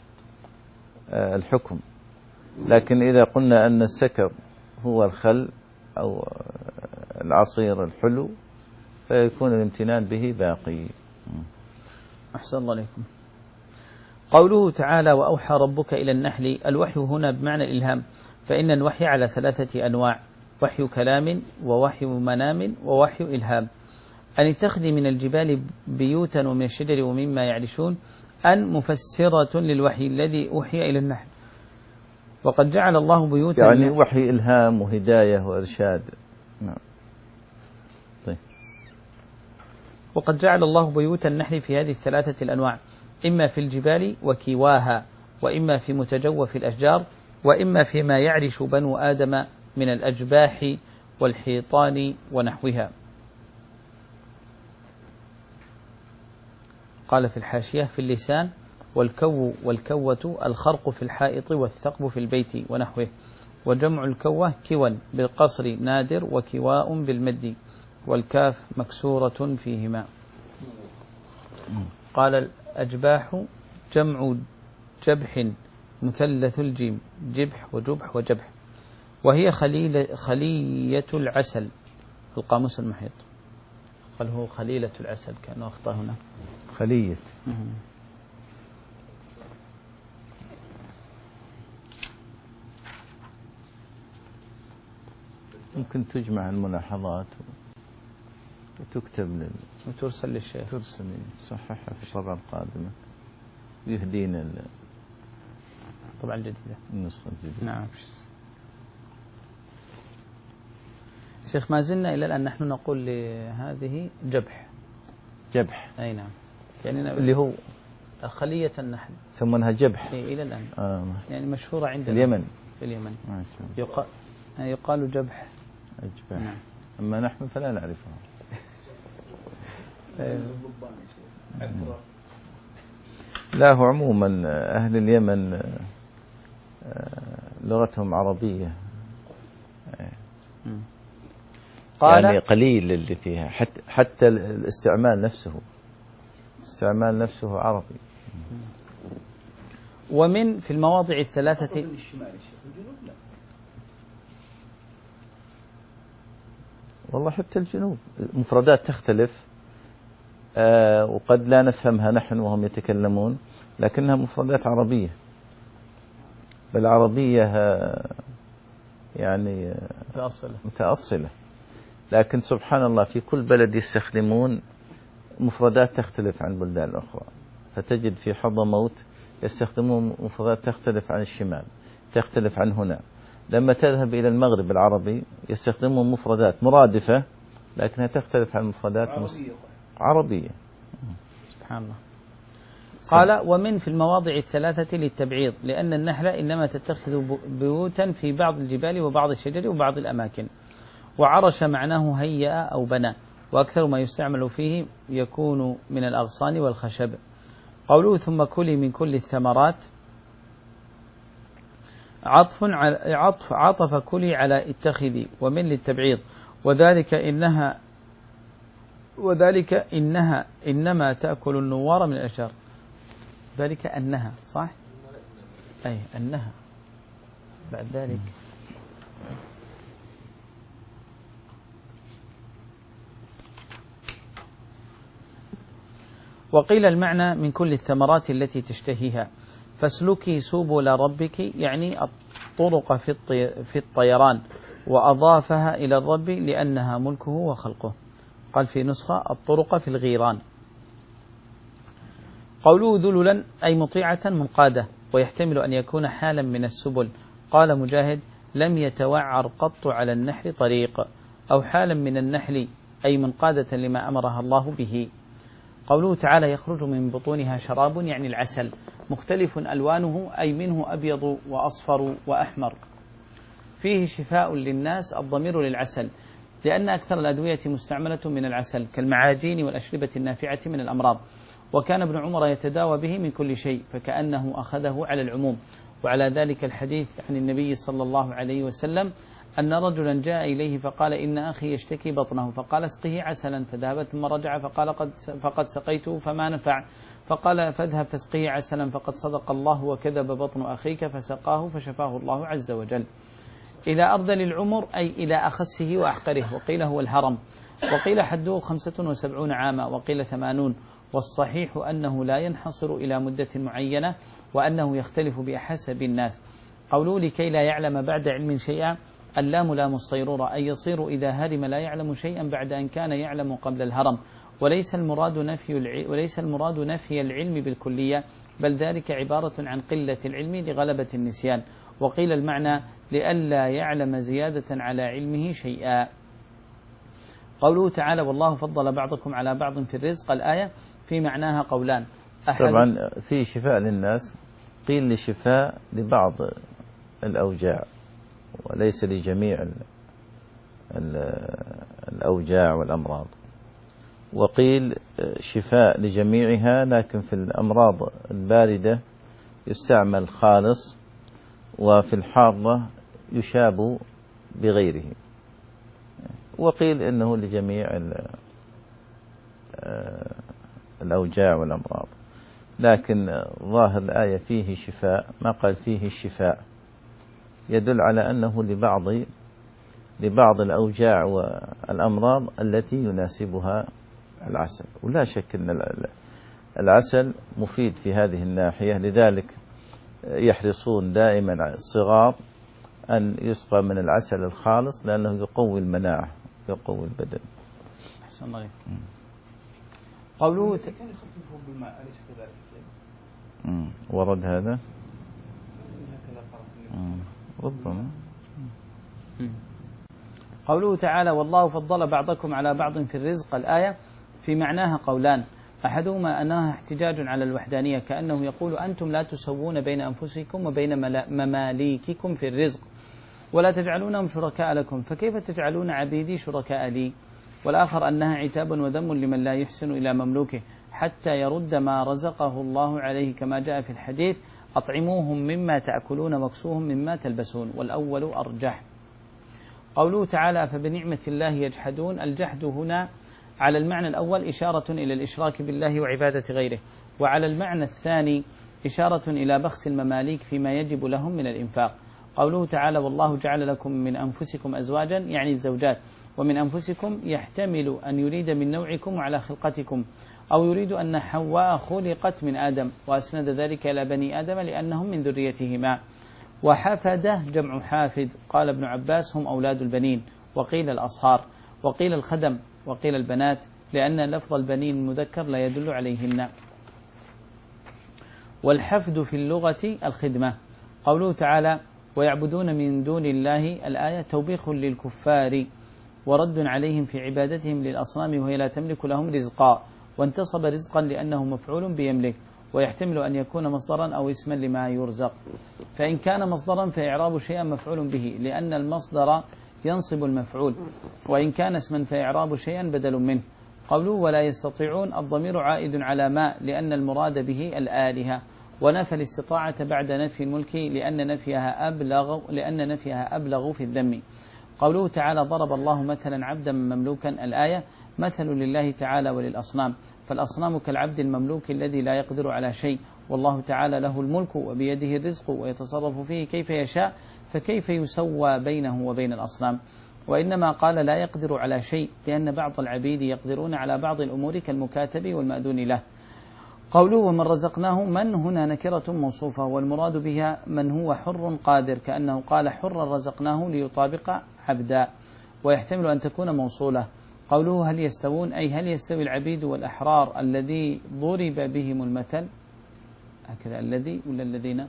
الحكم، لكن إذا قلنا أن السكر هو الخل أو العصير الحلو فيكون الامتنان به باقي. أحسن الله عليكم. قوله تعالى وأوحى ربك إلى النحل، الوحي هنا بمعنى الإلهام، فإن الوحي على ثلاثة أنواع: وحي كلام ووحي منام ووحي إلهام. أن اتخذي من الجبال بيوتا ومن الشجر ومما يعرشون، أن مفسرة للوحي الذي أوحي إلى النحل. وقد جعل الله بيوتا يعني وحي إلهام وهداية وإرشاد. نعم. طيب. وقد جعل الله بيوت النحل في هذه الثلاثة الأنواع، إما في الجبال وكواها، وإما في متجوف الأشجار، وإما فيما يعرش بنو آدم من الأجباح والحيطان ونحوها. قال في الحاشية في اللسان: والكو والكوة الخرق في الحائط والثقب في البيت ونحوه، وجمع الكوة كوا بالقصر نادر وكواء بالمد، والكاف مكسورة فيهما. قال الأجباح جمع جبح مثلث الجيم، جبح وجبح وجبح، وهي خليل خلية العسل. القاموس المحيط قال هو خليلة العسل، كأنه أخطأ هنا خلية. ممكن تجمع الملاحظات وتكتب لل... وترسل للشيخ، ترسل صححها في الطبعة القادمة يهدينا الطبعة الجديدة، النسخة الجديدة. نعم. شيخ ما زلنا إلى الآن نحن نقول لهذه جبح. جبح. أي نعم. يعني اللي هو خلية النحل ثمنها جبح. إيه إلى الآن. آه. يعني مشهورة عندنا اليمن. في اليمن. ما شاء الله. يقال يقال جبح. أجبح. نعم. أما نحن فلا نعرفها. لا هو عموما أهل اليمن لغتهم عربية، قال يعني قليل اللي فيها، حتى حتى الاستعمال نفسه الاستعمال نفسه عربي. ومن في المواضع الثلاثة والله حتى الجنوب المفردات تختلف، آه وقد لا نفهمها نحن وهم يتكلمون، لكنها مفردات عربية، بل عربية يعني متأصلة متأصلة، لكن سبحان الله في كل بلد يستخدمون مفردات تختلف عن بلدان الأخرى. فتجد في حضرموت يستخدمون مفردات تختلف عن الشمال، تختلف عن هنا. لما تذهب إلى المغرب العربي يستخدمون مفردات مرادفة لكنها تختلف عن مفردات عربية, عربية. سبحان الله. قال ومن في المواضع الثلاثة للتبعيض، لأن النحل إنما تتخذ بيوتا في بعض الجبال وبعض الشجر وبعض الأماكن. وعرش معناه هيأ أو بنى، وأكثر ما يستعمل فيه يكون من الأغصان والخشب. قوله ثم كلي من كل الثمرات عطف عطف عطف كلي على اتخذي ومن للتبعيض، وذلك إنها وذلك إنها إنما تأكل النوار من الأشجار. ذلك أنها صح؟ أي أنها بعد ذلك وقيل المعنى من كل الثمرات التي تشتهيها، فاسلكي سبل ربك يعني الطرق في في الطيران، وأضافها إلى الرب لأنها ملكه وخلقه. قال في نسخة الطرق في الغيران. قوله ذللا أي مطيعة منقادة، ويحتمل أن يكون حالا من السبل. قال مجاهد لم يتوعر قط على النحل طريق، أو حالا من النحل أي منقادة لما أمرها الله به. قوله تعالى يخرج من بطونها شراب يعني العسل مختلف ألوانه، أي منه أبيض وأصفر وأحمر، فيه شفاء للناس، الضمير للعسل، لأن أكثر الأدوية مستعملة من العسل كالمعاجين والأشربة النافعة من الأمراض. وكان ابن عمر يتداوى به من كل شيء، فكأنه أخذه على العموم. وعلى ذلك الحديث عن النبي صلى الله عليه وسلم أن رجلا جاء إليه فقال إن أخي يشتكي بطنه، فقال اسقه عسلا، فذهب ثم رجع فقال قد فقد سقيته فما نفع، فقال فاذهب فاسقه عسلا فقد صدق الله وكذب بطن أخيك، فسقاه فشفاه الله عز وجل. إلى أرذل العمر أي إلى أخسه وأحقره، وقيل هو الهرم، وقيل حده خمسة وسبعون عاما، وقيل ثمانون، والصحيح أنه لا ينحصر إلى مدة معينة، وأنه يختلف بحسب الناس. قولوا لكي لا يعلم بعد علم شيئا، اللام لام الصيرورة، أي يصير إذا هرم لا يعلم شيئا بعد أن كان يعلم قبل الهرم، وليس المراد نفي الع... وليس المراد نفي العلم بالكلية، بل ذلك عبارة عن قلة العلم لغلبة النسيان. وقيل المعنى لئلا يعلم زيادة على علمه شيئا. قوله تعالى والله فضل بعضكم على بعض في الرزق، الآية في معناها قولان. طبعا في شفاء للناس، قيل لشفاء لبعض الأوجاع وليس لجميع الأوجاع والأمراض، وقيل شفاء لجميعها، لكن في الأمراض الباردة يستعمل خالص، وفي الحارة يشاب بغيره، وقيل إنه لجميع الأوجاع والأمراض، لكن ظاهر الآية فيه شفاء، ما قال فيه الشفاء، يدل على أنه لبعض لبعض الأوجاع والأمراض التي يناسبها العسل. ولا شك أن العسل مفيد في هذه الناحية، لذلك يحرصون دائما الصغار أن يسقى من العسل الخالص، لأنه يقوي المناعة، يقوي البدن. أحسن الله عليك. قوله كان يخففه بالماء أليس كذلك؟ ورد هذا ربما. قوله تعالى والله فضل بعضكم على بعض في الرزق، الآية في معناها قولان، أحدهما أنها احتجاج على الوحدانية، كأنه يقول أنتم لا تسوون بين أنفسكم وبين مماليككم في الرزق، ولا تجعلونهم شركاء لكم، فكيف تجعلون عبيدي شركاء لي؟ والآخر أنها عتاب وذم لمن لا يحسن إلى مملوكه حتى يرد ما رزقه الله عليه، كما جاء في الحديث أطعموهم مما تأكلون واكسوهم مما تلبسون، والأول أرجح. قوله تعالى فبنعمة الله يجحدون، الجحد هنا على المعنى الأول إشارة إلى الإشراك بالله وعبادة غيره، وعلى المعنى الثاني إشارة إلى بخس المماليك فيما يجب لهم من الإنفاق. قوله تعالى والله جعل لكم من أنفسكم أزواجا، يعني الزوجات، ومن أنفسكم يحتمل أن يريد من نوعكم وعلى خلقتكم، أو يريد أن حواء خلقت من آدم، وأسند ذلك إلى بني آدم لأنهم من ذريتهما. وحفدة جمع حافد، قال ابن عباس هم أولاد البنين، وقيل الأصهار، وقيل الخدم، وقيل البنات، لأن لفظ البنين المذكر لا يدل عليهن. والحفد في اللغة الخدمة. قوله تعالى ويعبدون من دون الله، الآية توبيخ للكفار ورد عليهم في عبادتهم للأصنام، وهي لا تملك لهم رزقا، وانتصب رزقا لأنه مفعول بيملك، ويحتمل أن يكون مصدرا أو اسما لما يرزق، فإن كان مصدرا فإعراب شيئا مفعول به، لأن المصدر ينصب المفعول، وإن كان اسما فإعراب شيئا بدل منه. قوله ولا يستطيعون، الضمير عائد على ما، لأن المراد به الآلهة، ونفى الاستطاعة بعد نفي الملك لأن نفيها أبلغ لأن نفيها أبلغ في الذم. قوله تعالى ضرب الله مثلا عبدا مملوكا، الآية مثل لله تعالى وللأصنام، فالأصنام كالعبد المملوك الذي لا يقدر على شيء، والله تعالى له الملك وبيده الرزق ويتصرف فيه كيف يشاء، فكيف يسوى بينه وبين الأصنام؟ وإنما قال لا يقدر على شيء لأن بعض العبيد يقدرون على بعض الأمور كالمكاتب والمأذون له. قوله ومن رزقناه، من هنا نكرة موصوفة، والمراد بها من هو حر قادر، كأنه قال حر رزقناه ليطابق عبدا، ويحتمل أن تكون موصولة. قوله هل يستوون، أي هل يستوي العبيد والأحرار الذي ضرب بهم المثل، هكذا الذي ولا الذين؟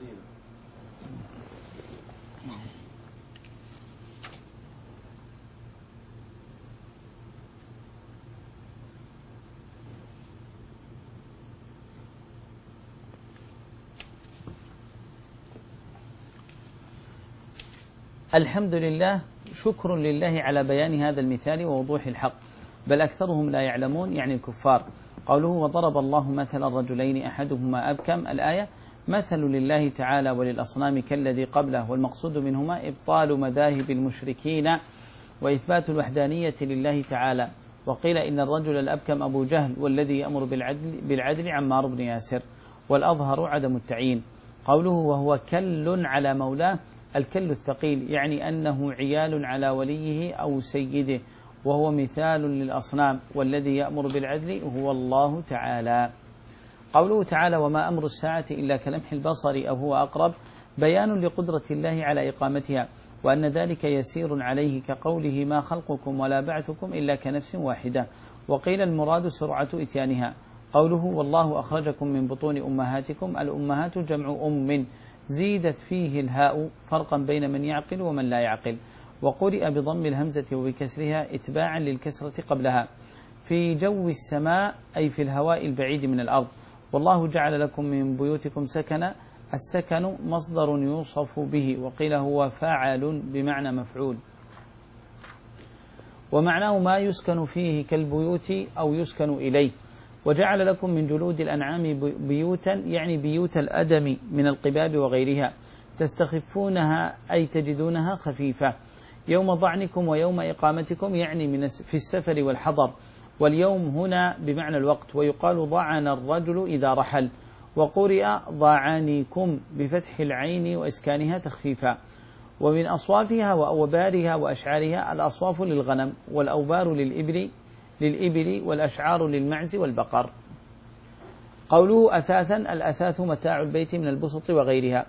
الحمد لله، شكر لله على بيان هذا المثال ووضوح الحق، بل أكثرهم لا يعلمون، يعني الكفار. قوله وضرب الله مثلا رجلين أحدهما أبكم الآية مثل لله تعالى وللأصنام كالذي قبله، والمقصود منهما إبطال مذاهب المشركين وإثبات الوحدانية لله تعالى. وقيل إن الرجل الأبكم أبو جهل والذي يأمر بالعدل, بالعدل عمار بن ياسر، والأظهر عدم التعيين. قوله وهو كل على مولاه، الكل الثقيل يعني أنه عيال على وليه أو سيده، وهو مثال للأصنام، والذي يأمر بالعدل هو الله تعالى. قوله تعالى وما أمر الساعة إلا كلمح البصر أو هو أقرب، بيان لقدرة الله على إقامتها، وأن ذلك يسير عليه كقوله ما خلقكم ولا بعثكم إلا كنفس واحدة. وقيل المراد سرعة إتيانها. قوله والله أخرجكم من بطون أمهاتكم، الأمهات جمع أم زيدت فيه الهاء فرقا بين من يعقل ومن لا يعقل، وقرئ بضم الهمزة وبكسرها اتباعا للكسرة قبلها. في جو السماء أي في الهواء البعيد من الأرض. والله جعل لكم من بيوتكم سكنا، السكن مصدر يوصف به، وقيل هو فاعل بمعنى مفعول، ومعناه ما يسكن فيه كالبيوت أو يسكن إليه. وجعل لكم من جلود الأنعام بيوتا يعني بيوت الأدم من القباب وغيرها، تستخفونها أي تجدونها خفيفة، يوم ضعنكم ويوم إقامتكم يعني من في السفر والحضر. واليوم هنا بمعنى الوقت، ويقال ضعن الرجل إذا رحل. وقرئ ضعانيكم بفتح العين وإسكانها تخفيفا. ومن أصوافها وأوبارها وأشعارها، الأصواف للغنم، والأوبار للإبل للإبل والأشعار للمعز والبقر. قوله أثاثا، الأثاث متاع البيت من البسط وغيرها،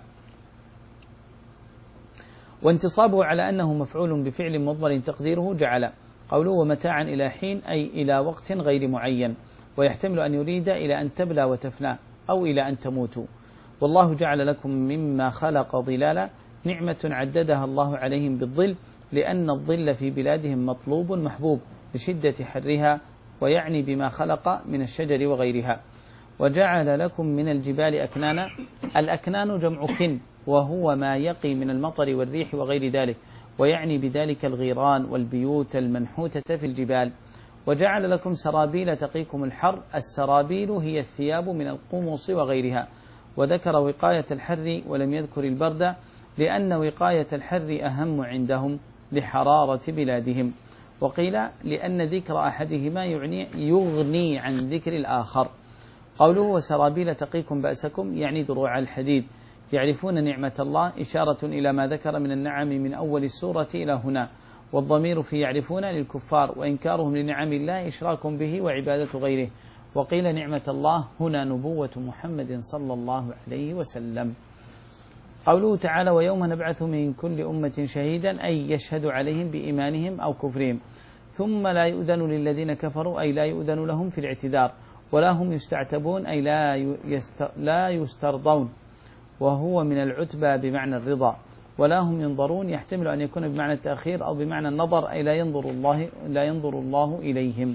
وانتصابه على أنه مفعول بفعل مضمر تقديره جعل. قوله ومتاعا إلى حين أي إلى وقت غير معين، ويحتمل أن يريد إلى أن تبلى وتفنى أو إلى أن تموتوا. والله جعل لكم مما خلق ظلالا، نعمة عددها الله عليهم بالظل، لأن الظل في بلادهم مطلوب محبوب لشدة حرها، ويعني بما خلق من الشجر وغيرها. وجعل لكم من الجبال أكنانا، الأكنان جمع كن، وهو ما يقي من المطر والريح وغير ذلك، ويعني بذلك الغيران والبيوت المنحوتة في الجبال. وجعل لكم سرابيل تقيكم الحر، السرابيل هي الثياب من القمص وغيرها. وذكر وقاية الحر ولم يذكر البرد، لأن وقاية الحر أهم عندهم لحرارة بلادهم. وقيل لأن ذكر أحدهما يعني يغني عن ذكر الآخر. قوله وسرابيل تقيكم بأسكم يعني دروع الحديد، يعرفون نعمة الله، إشارة إلى ما ذكر من النعم من أول السورة إلى هنا. والضمير في يعرفون للكفار، وإنكارهم لنعم الله إشراك به وعبادة غيره. وقيل نعمة الله هنا نبوة محمد صلى الله عليه وسلم. قوله تعالى ويوم نبعث من كل أمة شهيدا، أي يشهد عليهم بإيمانهم أو كفرهم، ثم لا يؤذن للذين كفروا أي لا يؤذن لهم في الاعتذار، ولا هم يستعتبون أي لا يست لا يسترضون، وهو من العتبى بمعنى الرضا. ولا هم ينظرون يحتمل أن يكون بمعنى التأخير أو بمعنى النظر، أي لا ينظر الله لا ينظر الله إليهم.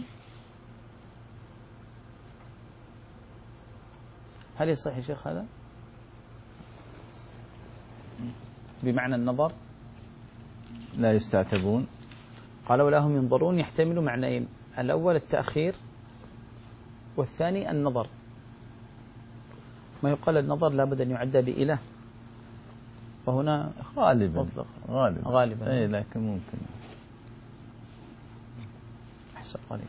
هل يصح يا شيخ هذا بمعنى النظر؟ لا يستعتبون. قال ولا هم ينظرون يحتمل معنيين، الأول التأخير والثاني النظر. ما يقال النظر لابد أن يعدى بإله، وهنا غالبا مطلق غالبا غالبا أي لكن ممكن أحسن غالبا.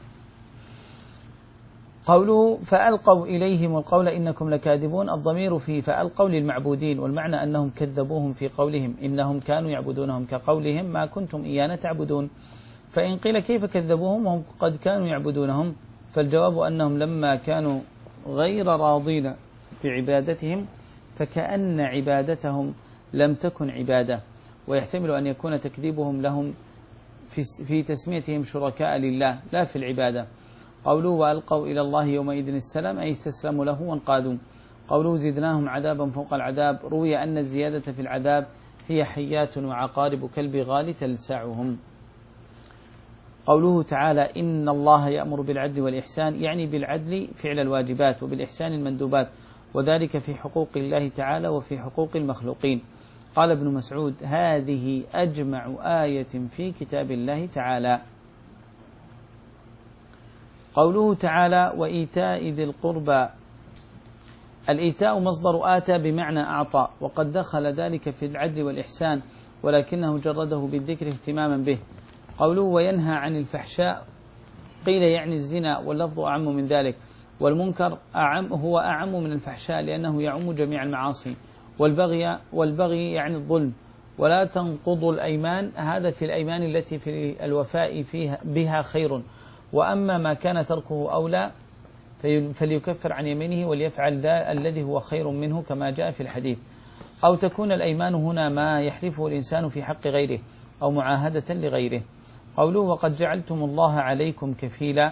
قوله فألقوا إليهم القول إنكم لكاذبون، الضمير في فألقوا للمعبودين، والمعنى أنهم كذبوهم في قولهم إنهم كانوا يعبدونهم، كقولهم ما كنتم إيانا تعبدون. فإن قيل كيف كذبوهم وهم قد كانوا يعبدونهم، فالجواب أنهم لما كانوا غير راضين بعبادتهم فكأن عبادتهم لم تكن عبادة، ويحتمل أن يكون تكذيبهم لهم في تسميتهم شركاء لله لا في العبادة. قوله وألقوا إلى الله يومئذ السلام أي استسلموا له وانقادوا. قوله زدناهم عذابا فوق العذاب، روي أن الزيادة في العذاب هي حيات وعقارب كالبغال تلسعهم. قوله تعالى إن الله يأمر بالعدل والإحسان، يعني بالعدل فعل الواجبات وبالإحسان المندوبات، وذلك في حقوق الله تعالى وفي حقوق المخلوقين. قال ابن مسعود هذه أجمع آية في كتاب الله تعالى. قوله تعالى وإيتاء ذي القربى، الإيتاء مصدر آتى بمعنى أعطى، وقد دخل ذلك في العدل والإحسان ولكنه جرده بالذكر اهتماما به. قوله وينهى عن الفحشاء، قيل يعني الزنا، واللفظ أعم من ذلك، والمنكر أعم هو أعم من الفحشاء لأنه يعم جميع المعاصي، والبغي والبغي يعني الظلم. ولا تنقضوا الأيمان، هذا في الأيمان التي في الوفاء فيها بها خير، وأما ما كان تركه أولى فليكفر عن يمينه وليفعل ذا الذي هو خير منه كما جاء في الحديث. أو تكون الأيمان هنا ما يحلفه الإنسان في حق غيره أو معاهدة لغيره. قوله وقد جعلتم الله عليكم كفيلا،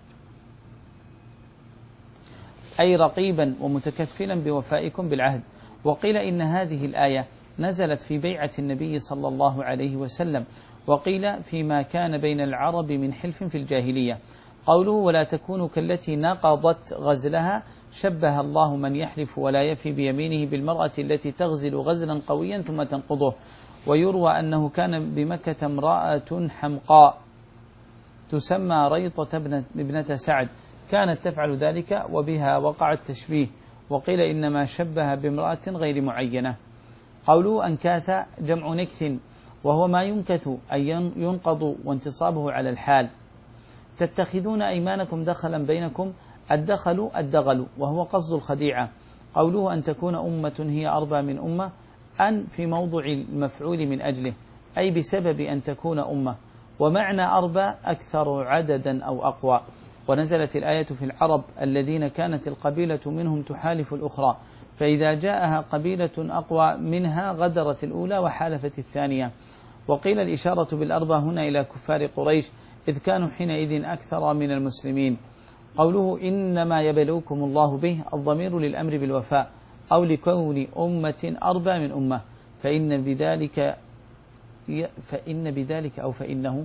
أي رقيبا ومتكفلا بوفائكم بالعهد. وقيل إن هذه الآية نزلت في بيعة النبي صلى الله عليه وسلم، وقيل فيما كان بين العرب من حلف في الجاهلية. قوله ولا تكونوا كالتي نقضت غزلها، شبه الله من يحلف ولا يفي بيمينه بالمرأة التي تغزل غزلا قويا ثم تنقضه. ويروى أنه كان بمكة امرأة حمقاء تسمى ريطة ابنة سعد كانت تفعل ذلك وبها وقع التشبيه، وقيل إنما شبه بامرأة غير معينة. قوله أنكاث جمع نكث، وهو ما ينكث أي ينقض وانتصابه على الحال. تتخذون أيمانكم دخلا بينكم، الدخل الدغل وهو قصد الخديعة. قوله أن تكون أمة هي أربى من أمة، أن في موضع المفعول من أجله، أي بسبب أن تكون أمة. ومعنى أربى أكثر عددا أو أقوى. ونزلت الآية في العرب الذين كانت القبيلة منهم تحالف الأخرى، فإذا جاءها قبيلة أقوى منها غدرت الأولى وحالفت الثانية. وقيل الإشارة بالأربى هنا إلى كفار قريش، إذ كانوا حينئذ أكثر من المسلمين. قوله إنما يبلوكم الله به، الضمير للأمر بالوفاء، أو لكون أمة أربى من أمة، فإن بذلك فإن بذلك أو فإنه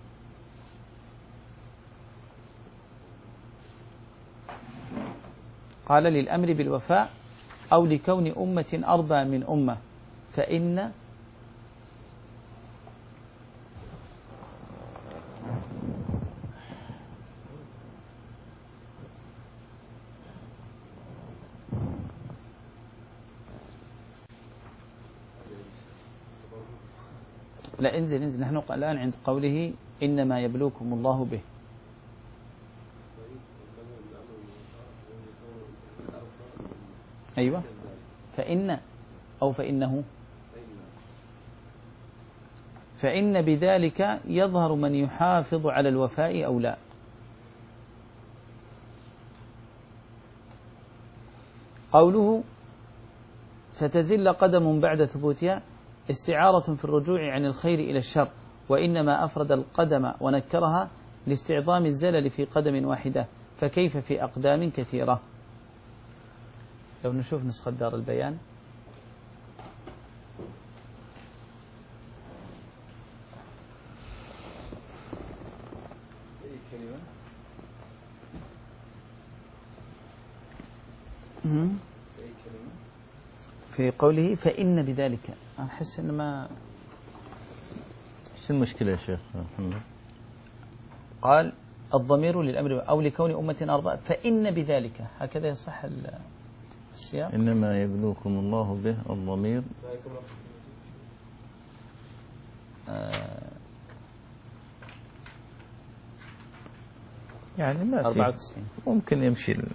قال للأمر بالوفاء أو لكون أمة أربى من أمة، فإن لا انزل انزل نحن الآن عند قوله إنما يبلوكم الله به. أيوة، فإن أو فإنه، فإن بذلك يظهر من يحافظ على الوفاء أو لا. قوله فتزل قدم بعد ثبوتها، استعارة في الرجوع عن الخير إلى الشر، وإنما أفرد القدم ونكرها لاستعظام الزلل في قدم واحدة، فكيف في أقدام كثيرة. لو نشوف نسخة دار البيان. أي كلمة أي كلمة في قوله فإن بذلك، أنا أحس إن ما ايش المشكلة يا شيخ محمد؟ قال الضمير للأمر أو لكون أمة أربعة، فإن بذلك، هكذا يصح السياق. إنما يبلوكم الله به، الضمير آه يعني ما أربعة وتسعين ممكن يمشي ال...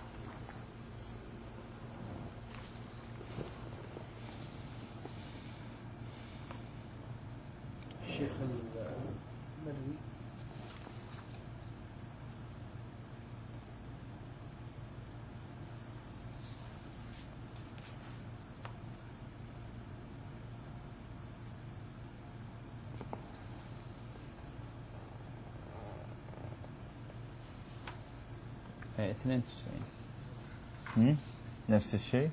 الشيخ المدني اثنين وتسعين نفس الشيء.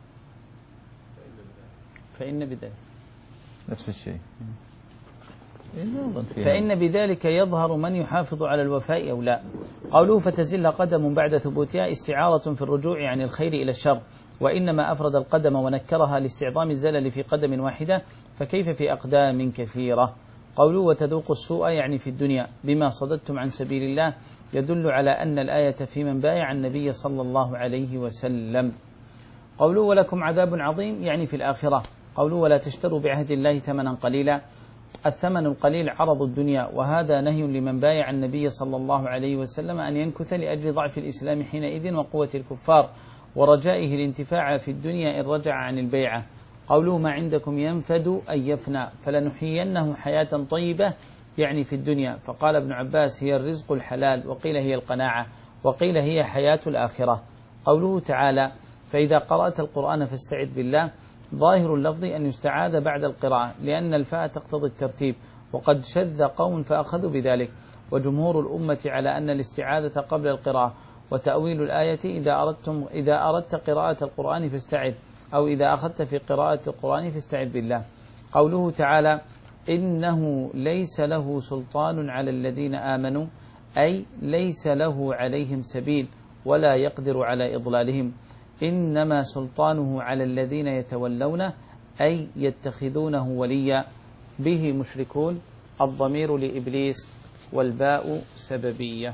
فإن بذلك نفس الشيء. فإن بذلك يظهر من يحافظ على الوفاء أو لا. قوله فتزل قدم بعد ثبوتها استعارة في الرجوع عن الخير إلى الشر، وإنما أفرد القدم ونكرها لاستعظام الزلل في قدم واحدة، فكيف في أقدام كثيرة. قوله وتذوق السوء يعني في الدنيا بما صددتم عن سبيل الله، يدل على أن الآية في من بايع النبي صلى الله عليه وسلم. قوله ولكم عذاب عظيم يعني في الآخرة. قوله ولا تشتروا بعهد الله ثمنا قليلا، الثمن القليل عرض الدنيا، وهذا نهي لمن بايع النبي صلى الله عليه وسلم أن ينكث لأجل ضعف الإسلام حينئذ وقوة الكفار ورجائه الانتفاع في الدنيا إن رجع عن البيعة. قوله ما عندكم ينفد أي يفنى، فلنحيينه حياة طيبة يعني في الدنيا. فقال ابن عباس هي الرزق الحلال، وقيل هي القناعة، وقيل هي حياة الآخرة. قوله تعالى فإذا قرأت القرآن فاستعذ بالله، ظاهر اللفظ أن يستعاذ بعد القراءة، لأن الفاء تقتضي الترتيب، وقد شذ قوم فأخذوا بذلك، وجمهور الأمة على أن الاستعاذة قبل القراءة. وتأويل الآية إذا أردتم إذا أردت قراءة القرآن فاستعذ، أو إذا أخذت في قراءة القرآن فاستعذ بالله. قوله تعالى إنه ليس له سلطان على الذين آمنوا، أي ليس له عليهم سبيل ولا يقدر على إضلالهم، إنما سلطانه على الذين يتولونه أي يتخذونه وليا، به مشركون، الضمير لإبليس والباء سببية.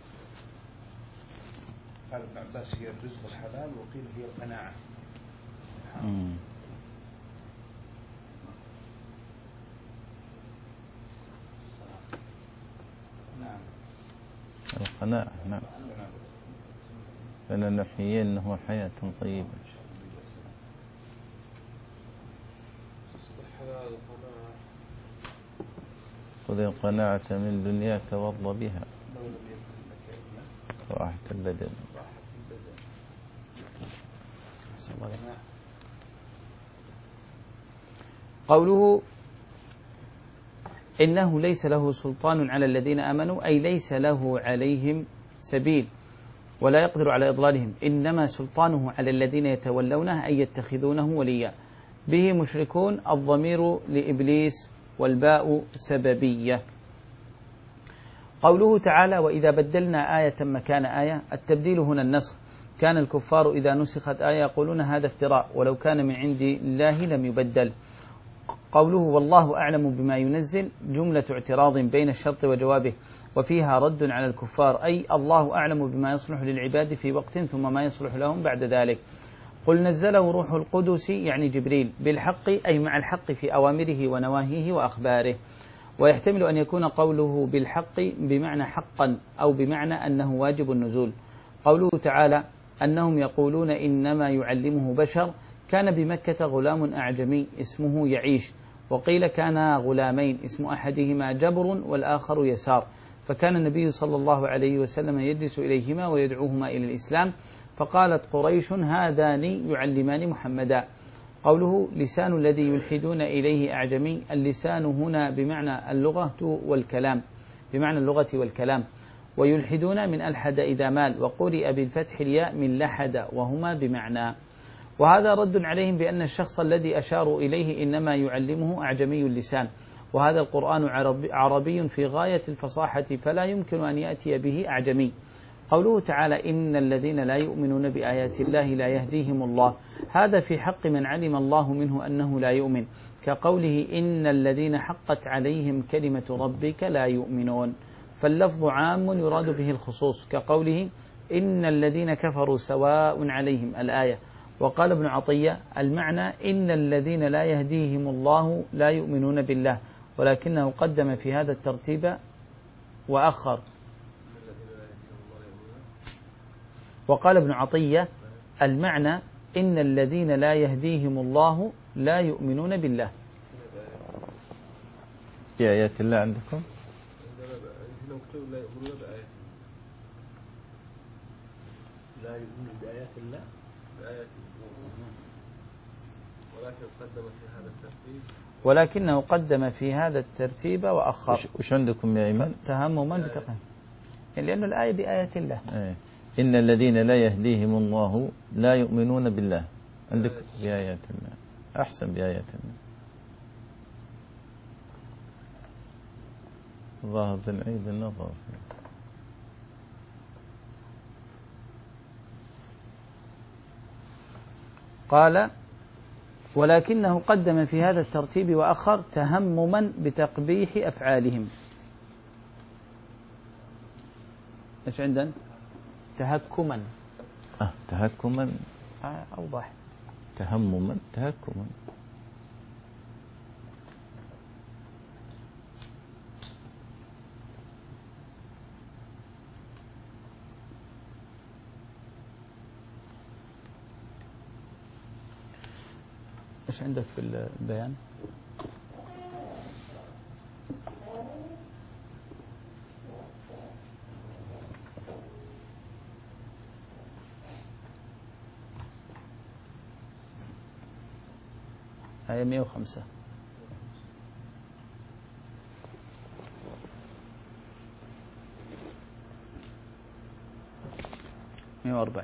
قال ابن عباس هي الرزق الحلال، وقيل هي القناعة. نعم القناعة. نعم فلنحيينه حياة طيبة. خذ القناعة من دنياك وارض بها راحة البدن. قوله إنه ليس له سلطان على الذين آمنوا، أي ليس له عليهم سبيل ولا يقدر على إضلالهم، إنما سلطانه على الذين يتولونه أي يتخذونه وليا، به مشركون، الضمير لإبليس والباء سببية. قوله تعالى وإذا بدلنا آية مكان آية، التبديل هنا النسخ. كان الكفار إذا نسخت آية يقولون هذا افتراء، ولو كان من عند الله لم يبدل. قوله والله أعلم بما ينزل، جملة اعتراض بين الشرط وجوابه، وفيها رد على الكفار، أي الله أعلم بما يصلح للعباد في وقت ثم ما يصلح لهم بعد ذلك. قل نزله روح القدس يعني جبريل، بالحق أي مع الحق في أوامره ونواهيه وأخباره. ويحتمل أن يكون قوله بالحق بمعنى حقا، أو بمعنى أنه واجب النزول. قوله تعالى أنهم يقولون إنما يعلمه بشر، كان بمكة غلام أعجمي اسمه يعيش، وقيل كان غلامين اسم أحدهما جبر والآخر يسار، فكان النبي صلى الله عليه وسلم يجلس إليهما ويدعوهما إلى الإسلام، فقالت قريش هذان يعلمان محمدا. قوله لسان الذي يلحدون إليه أعجمي، اللسان هنا بمعنى اللغة والكلام، بمعنى اللغة والكلام، ويلحدون من ألحد إذا مال، وقرئ بالفتح الياء من لحد، وهما بمعنى. وهذا رد عليهم بأن الشخص الذي أشاروا إليه إنما يعلمه أعجمي اللسان، وهذا القرآن عربي في غاية الفصاحة، فلا يمكن أن يأتي به أعجمي. قوله تعالى إن الذين لا يؤمنون بآيات الله لا يهديهم الله، هذا في حق من علم الله منه أنه لا يؤمن، كقوله إن الذين حقت عليهم كلمة ربك لا يؤمنون، فاللفظ عام يراد به الخصوص، كقوله إن الذين كفروا سواء عليهم الآية. وقال ابن عطية المعنى إن الذين لا يهديهم الله لا يؤمنون بالله، ولكنه قدم في هذا الترتيب وأخر. وقال ابن عطية المعنى إن الذين لا يهديهم الله لا يؤمنون بالله. في آيات الله عندكم؟ لا يؤمنون بآيات الله، ولكن قدم في هذا الترتيب ولكنه قدم في هذا الترتيب وأخر. وش عندكم يا إيمان؟ تهمما بتقديم، لأن الآية بآية الله. أيه. إن الذين لا يهديهم الله لا يؤمنون بالله، عندك بآيات الله، أحسن بآيات الله. ظاهر بن عيد النظر. قال ولكنه قدم في هذا الترتيب وأخر تهمما بتقبيح أفعالهم. إيش عندنا؟ تهكما. آه تهكما. آه أوضح. تهمما تهكما. إيش عندك في البيان؟ آية مئة وخمسة. مئة وأربعة.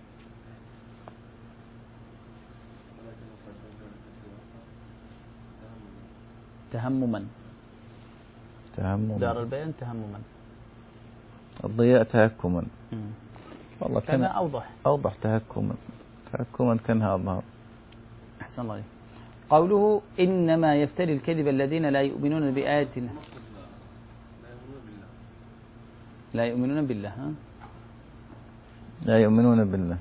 تهمما. تهمما. دار البيان تهمما. الضياء تهكما. مم. والله كان أوضح. أوضح تهكما. تهكما كانها أظهر. أحسن الله عليك. قوله إنما يفتري الكذب الذين لا يؤمنون بآياتنا. لا يؤمنون بالله. ها؟ لا يؤمنون بالله.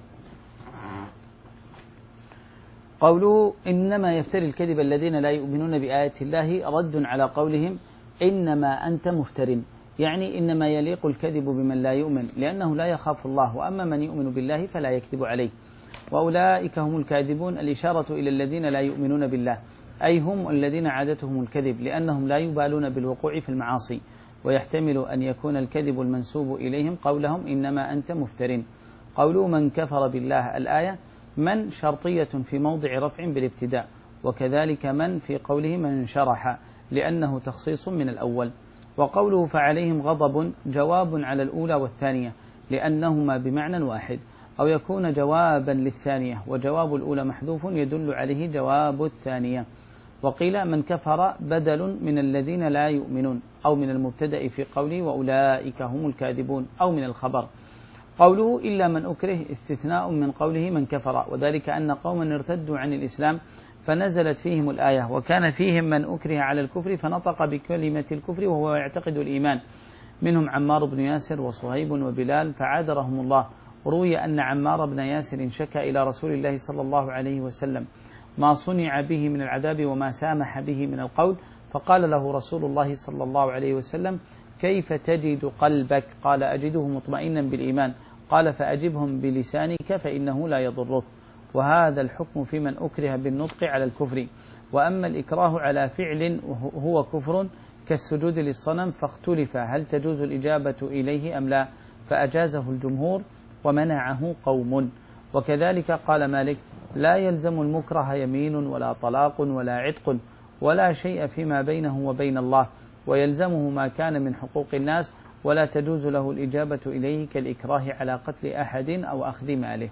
قوله إنما يفتري الكذب الذين لا يؤمنون بآيات الله رد على قولهم إنما أنت مفتر، يعني إنما يليق الكذب بمن لا يؤمن لأنه لا يخاف الله، وأما من يؤمن بالله فلا يكذب عليه، وأولئك هم الكاذبون. الإشارة إلى الذين لا يؤمنون بالله أي هم الذين عادتهم الكذب لأنهم لا يبالون بالوقوع في المعاصي، ويحتمل أن يكون الكذب المنسوب إليهم قولهم إنما أنت مفتر. قولوا من كفر بالله الآية من شرطية في موضع رفع بالابتداء، وكذلك من في قوله من شرح لأنه تخصيص من الأول. وقوله فعليهم غضب جواب على الأولى والثانية لأنهما بمعنى واحد، أو يكون جوابا للثانية وجواب الأولى محذوف يدل عليه جواب الثانية. وقيل من كفر بدل من الذين لا يؤمنون، أو من المبتدأ في قوله وأولئك هم الكاذبون، أو من الخبر. قوله إلا من أكره استثناء من قوله من كفر، وذلك أن قوما ارتدوا عن الإسلام فنزلت فيهم الآية، وكان فيهم من أكره على الكفر فنطق بكلمة الكفر وهو يعتقد الإيمان، منهم عمار بن ياسر وصهيب وبلال فعادرهم الله. روي أن عمار بن ياسر شكى إلى رسول الله صلى الله عليه وسلم ما صنع به من العذاب وما سامح به من القول، فقال له رسول الله صلى الله عليه وسلم كيف تجد قلبك؟ قال أجده مطمئنا بالإيمان. قال فأجبهم بلسانك فإنه لا يضرك. وهذا الحكم في من أكره بالنطق على الكفر. وأما الإكراه على فعل هو كفر كالسجود للصنم فاختلف هل تجوز الإجابة إليه أم لا، فأجازه الجمهور ومنعه قوم. وكذلك قال مالك لا يلزم المكره يمين ولا طلاق ولا عتق ولا شيء فيما بينه وبين الله، ويلزمه ما كان من حقوق الناس، ولا تجوز له الإجابة إليه كالإكراه على قتل أحد أو أخذ ماله.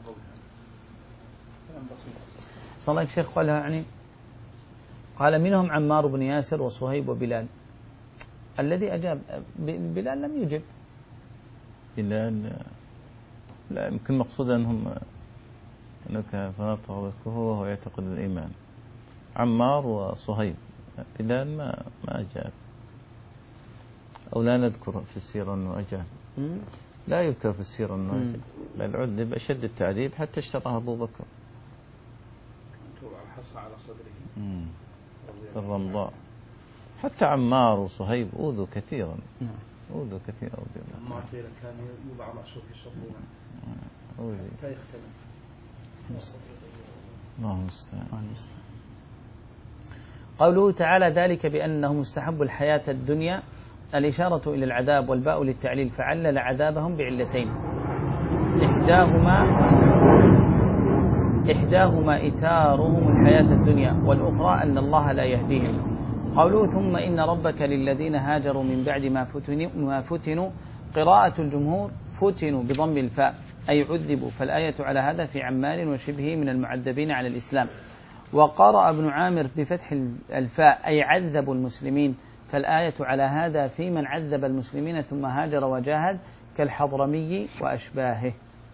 صلى الله عليه الشيخ قال يعني قال منهم عمار بن ياسر وصهيب وبلال. الذي أجاب بلال لم يجب. بلال لا يمكن مقصود أنهم أنك فنطق بالكفر وهو يعتقد الإيمان. عمار وصهيب. بلال ما ما أجاب، أو لا نذكر في السيرة أنه أجاب. لا يذكر في السيرة أنه أجاب، بل عذب أشد التعذيب حتى اشتراه أبو بكر. حصى على صدره في الرمضاء. حتى عمار وصهيب أوذوا كثيرا. أوذوا كثيرا. عمار كان يوضع رأسه في صفوه حتى يختلف. الله المستعان. قوله تعالى ذلك بأنه مستحب الحياة الدنيا، الإشارة إلى العذاب والباء للتعليل، فعلل عذابهم بعلتين، إحداهما إحداهما إثارهم الحياة الدنيا، والأخرى أن الله لا يهديهم. قوله ثم إن ربك للذين هاجروا من بعد ما فتنوا, ما فتنوا قراءة الجمهور فتنوا بضم الفاء أي عذبوا، فالآية على هذا في عمار وشبهه من المعذبين على الإسلام. وقرأ ابن عامر بفتح الفاء أي عذبوا المسلمين، فالآية على هذا في من عذب المسلمين ثم هاجر وجاهد كالحضرمي وأشباهه.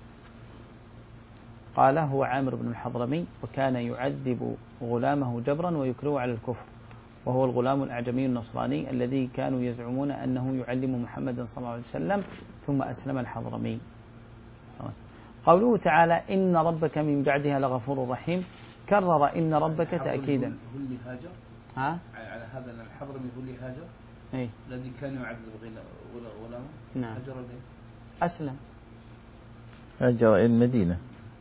قال هو عامر بن الحضرمي، وكان يعذب غلامه جبرا ويكره على الكفر، وهو الغلام الأعجمي النصراني الذي كانوا يزعمون أنه يعلم محمد صلى الله عليه وسلم ثم أسلم الحضرمي. قوله تعالى إن ربك من بعدها لغفور رحيم، كرر إن ربك تأكيدا. هو اللي هاجر ها؟ على هذا أن الحضرمي هو اللي هاجر، أي الذي كان يعذب غلامه. نعم. هاجر ليه؟ أسلم. هاجر إلى المدينة.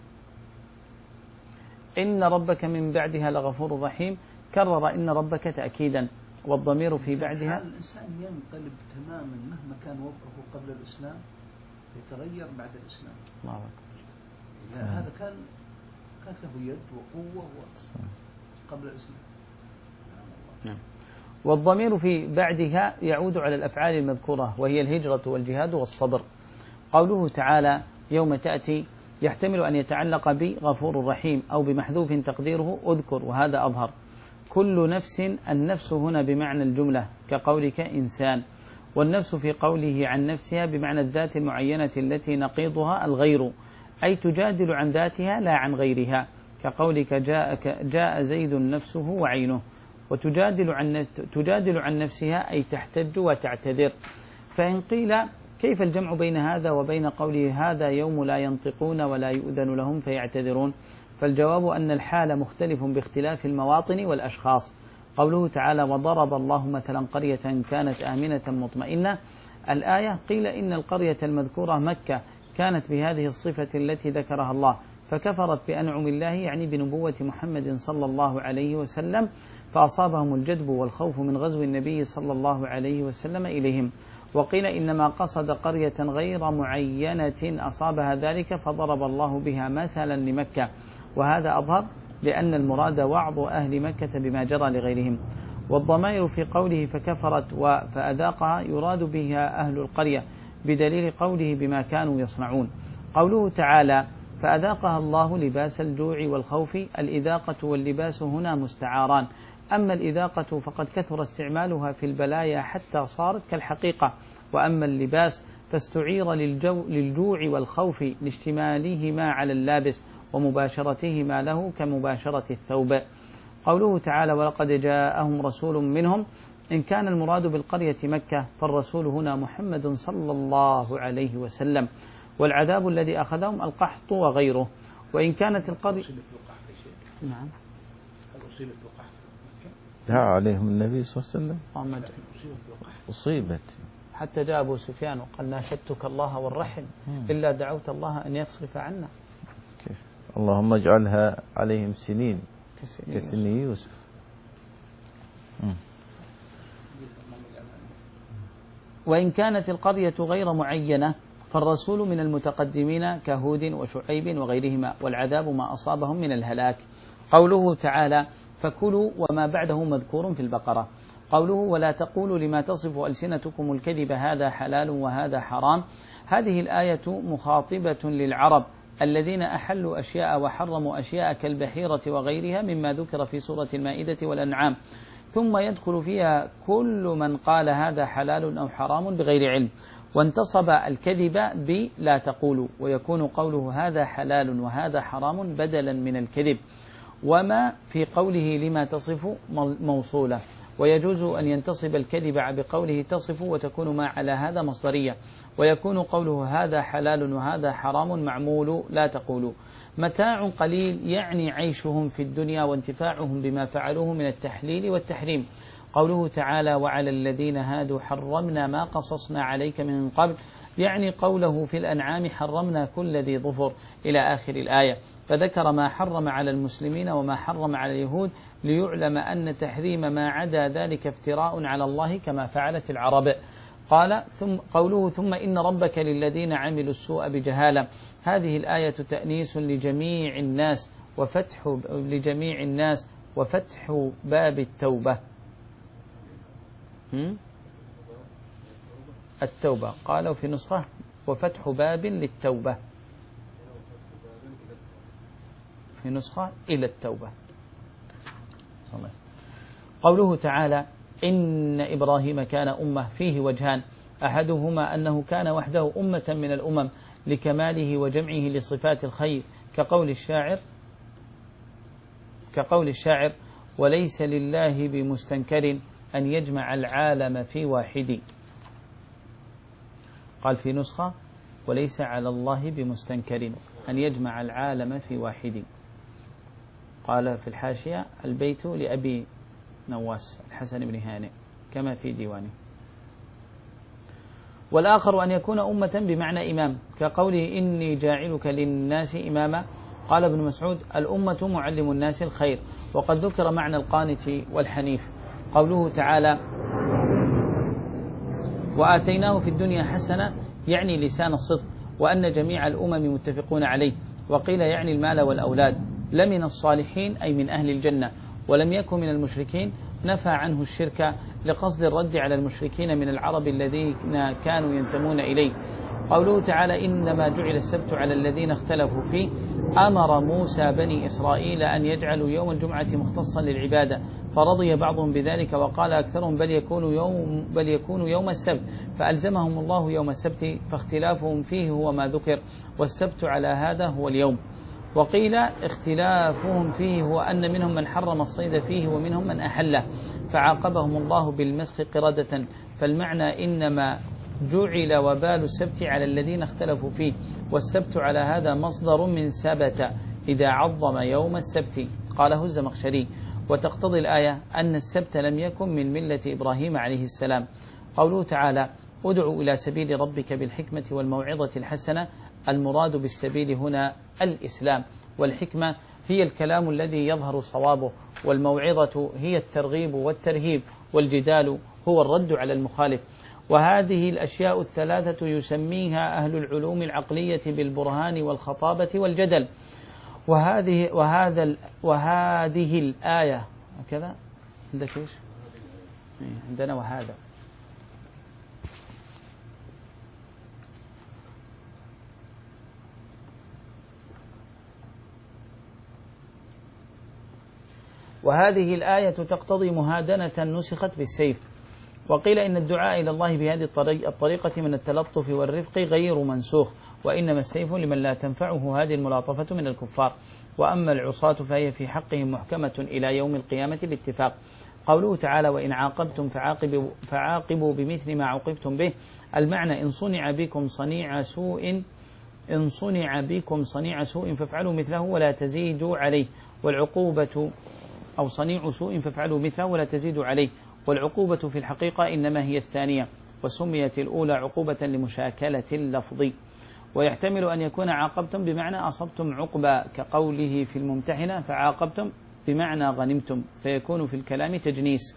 إن ربك من بعدها لغفور رحيم، كرر إن ربك تأكيدا، والضمير في بعدها. الإنسان ينقلب تماما مهما كان وضعه قبل الإسلام، يتغير بعد الإسلام. الله أكبر. هذا كان كانت له يد وقوة قبل الإسلام. نعم. والضمير في بعدها يعود على الأفعال المذكورة، وهي الهجرة والجهاد والصبر. قوله تعالى يوم تأتي يحتمل أن يتعلق بغفور رحيم أو بمحذوف تقديره أذكر، وهذا أظهر. كل نفس، النفس هنا بمعنى الجملة كقولك إنسان، والنفس في قوله عن نفسها بمعنى الذات المعينة التي نقيضها الغير، أي تجادل عن ذاتها لا عن غيرها، كقولك جاء, جاء زيد نفسه وعينه. وتجادل عن, تجادل عن نفسها أي تحتج وتعتذر. فإن قيل كيف الجمع بين هذا وبين قوله هذا يوم لا ينطقون ولا يؤذن لهم فيعتذرون؟ فالجواب أن الحال مختلف باختلاف المواطن والأشخاص. قوله تعالى وضرب الله مثلا قرية كانت آمنة مطمئنة، الآية قيل إن القرية المذكورة مكة كانت بهذه الصفة التي ذكرها الله، فكفرت بأنعم الله يعني بنبوة محمد صلى الله عليه وسلم، فأصابهم الجدب والخوف من غزو النبي صلى الله عليه وسلم إليهم. وقيل إنما قصد قرية غير معينة أصابها ذلك فضرب الله بها مثلا لمكة، وهذا أظهر لأن المراد وعظ أهل مكة بما جرى لغيرهم. والضمائر في قوله فكفرت فأذاقها يراد بها أهل القرية بدليل قوله بما كانوا يصنعون. قوله تعالى فأذاقها الله لباس الجوع والخوف، الإذاقة واللباس هنا مستعاران، أما الإذاقة فقد كثر استعمالها في البلايا حتى صارت كالحقيقة، وأما اللباس فاستعير للجو للجوع والخوف لاشتمالهما على اللابس ومباشرتهما له كمباشرة الثوب. قوله تعالى ولقد جاءهم رسول منهم، إن كان المراد بالقرية مكة فالرسول هنا محمد صلى الله عليه وسلم، والعذاب الذي أخذهم القحط وغيره. وإن كانت القرية نعم دعا عليهم النبي صلى الله عليه وسلم أصيبت، حتى جاء أبو سفيان وقال ناشدتك الله والرحم إلا دعوت الله أن يصرف عنا. كيف اللهم اجعلها عليهم سنين كسن يوسف. وإن كانت القرية غير معينة فالرسول من المتقدمين كهود وشعيب وغيرهما، والعذاب ما أصابهم من الهلاك. قوله تعالى فكلوا وما بعده مذكور في البقرة. قوله ولا تقولوا لما تصف ألسنتكم الكذب هذا حلال وهذا حرام، هذه الآية مخاطبة للعرب الذين أحلوا أشياء وحرموا أشياء كالبحيرة وغيرها مما ذكر في سورة المائدة والأنعام، ثم يدخل فيها كل من قال هذا حلال أو حرام بغير علم، وانتصب الكذب بلا تقولوا، ويكون قوله هذا حلال وهذا حرام بدلا من الكذب. وما في قوله لما تصف موصولة، ويجوز أن ينتصب الكذب بقوله تصف وتكون ما على هذا مصدرية، ويكون قوله هذا حلال وهذا حرام معمول لا تقولوا. متاع قليل يعني عيشهم في الدنيا وانتفاعهم بما فعلوه من التحليل والتحريم. قوله تعالى وعلى الذين هادوا حرمنا ما قصصنا عليك من قبل، يعني قوله في الأنعام حرمنا كل ذي ظفر إلى آخر الآية، فذكر ما حرم على المسلمين وما حرم على اليهود ليعلم أن تحريم ما عدا ذلك افتراء على الله كما فعلت العرب. قال ثم قوله ثم إن ربك للذين عملوا السوء بجهالة، هذه الآية تأنيس لجميع الناس وفتح لجميع الناس وفتح باب التوبة. التوبة قالوا في نسخة وفتح باب للتوبة، في نسخة إلى التوبة. قوله تعالى إن إبراهيم كان أمة فيه وجهان، أحدهما أنه كان وحده أمة من الأمم لكماله وجمعه لصفات الخير، كقول الشاعر كقول الشاعر وليس لله بمستنكر أن يجمع العالم في واحد. قال في نسخة وليس على الله بمستنكر أن يجمع العالم في واحد. قال في الحاشية البيت لأبي نواس الحسن بن هانئ كما في ديوانه. والآخر أن يكون أمة بمعنى إمام، كقوله إني جاعلك للناس إماما. قال ابن مسعود الأمة معلم الناس الخير. وقد ذكر معنى القانت والحنيف، قوله تعالى وآتيناه في الدنيا حسنة يعني لسان الصدق، وأن جميع الأمم متفقون عليه. وقيل يعني المال والأولاد. لمن الصالحين أي من أهل الجنة، ولم يكن من المشركين، نفى عنه الشرك لقصد الرد على المشركين من العرب الذين كانوا ينتمون إليه. قوله تعالى إنما جعل السبت على الذين اختلفوا فيه، أمر موسى بني إسرائيل أن يجعلوا يوم الجمعة مختصا للعبادة، فرضي بعضهم بذلك وقال أكثرهم بل يكون يوم, بل يكون يوم السبت، فألزمهم الله يوم السبت، فاختلافهم فيه هو ما ذكر، والسبت على هذا هو اليوم. وقيل اختلافهم فيه هو أن منهم من حرم الصيد فيه ومنهم من أحله، فعاقبهم الله بالمسخ قردة. فالمعنى إنما جعل وبال السبت على الذين اختلفوا فيه، والسبت على هذا مصدر من سبت إذا عظم يوم السبت. قاله الزمخشري. وتقتضي الآية أن السبت لم يكن من ملة إبراهيم عليه السلام. قوله تعالى ادعو إلى سبيل ربك بالحكمة والموعظة الحسنة، المراد بالسبيل هنا الإسلام، والحكمة هي الكلام الذي يظهر صوابه، والموعظة هي الترغيب والترهيب، والجدال هو الرد على المخالف. وهذه الأشياء الثلاثة يسميها أهل العلوم العقلية بالبرهان والخطابة والجدل. وهذه وهذا وهذه الآية كذا عندك ايش؟ عندنا وهذا وهذه الآية تقتضي مهادنة نسخت بالسيف. وقيل إن الدعاء إلى الله بهذه الطريقة من التلطف والرفق غير منسوخ، وإنما السيف لمن لا تنفعه هذه الملاطفة من الكفار. وأما العصاة فهي في حقهم محكمة إلى يوم القيامة باتفاق. قوله تعالى وإن عاقبتم فعاقبوا, فعاقبوا بمثل ما عوقبتم به، المعنى إن صنع بكم صنيع سوء إن صنع بكم صنيع سوء فافعلوا مثله ولا تزيدوا عليه، والعقوبة أو صنيع سوء فافعلوا مثله ولا تزيدوا عليه، والعقوبة في الحقيقة إنما هي الثانية، وسميت الأولى عقوبة لمشاكلة اللفظ. ويحتمل أن يكون عاقبتم بمعنى أصبتم عقبا، كقوله في الممتحنة فعاقبتم بمعنى غنمتم، فيكون في الكلام تجنيس.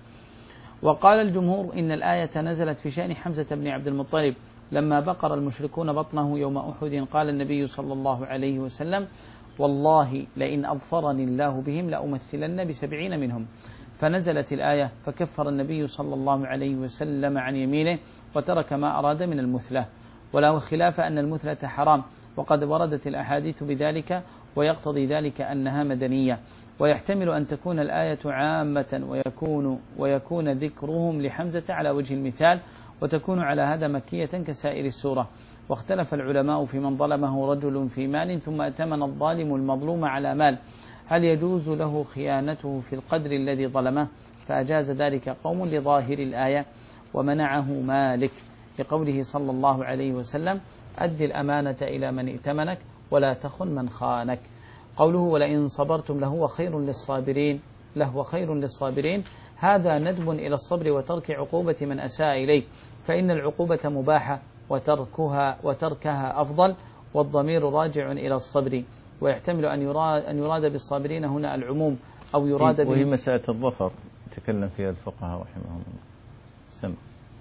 وقال الجمهور إن الآية نزلت في شأن حمزة بن عبد المطلب لما بقر المشركون بطنه يوم أحد، قال النبي صلى الله عليه وسلم والله لئن أظفرني الله بهم لأمثلن بسبعين منهم، فنزلت الآية فكفر النبي صلى الله عليه وسلم عن يمينه وترك ما أراد من المثلة. ولا خلاف أن المثلة حرام، وقد وردت الأحاديث بذلك، ويقتضي ذلك أنها مدنية. ويحتمل أن تكون الآية عامة ويكون, ويكون ذكرهم لحمزة على وجه المثال، وتكون على هذا مكية كسائر السورة. واختلف العلماء في من ظلمه رجل في مال ثم أتمن الظالم المظلوم على مال، هل يجوز له خيانته في القدر الذي ظلمه؟ فأجاز ذلك قوم لظاهر الآية، ومنعه مالك لقوله صلى الله عليه وسلم أد الأمانة إلى من ائتمنك ولا تخن من خانك. قوله ولئن صبرتم لهو خير للصابرين لهو خير للصابرين هذا ندب إلى الصبر وترك عقوبة من أساء إليه، فإن العقوبة مباحة وتركها, وتركها أفضل، والضمير راجع إلى الصبر. ويحتمل أن يراد, أن يراد بالصابرين هنا العموم، أو يراد به وهي مسألة الظفر تكلم فيها الفقهاء رحمهم الله. سمع.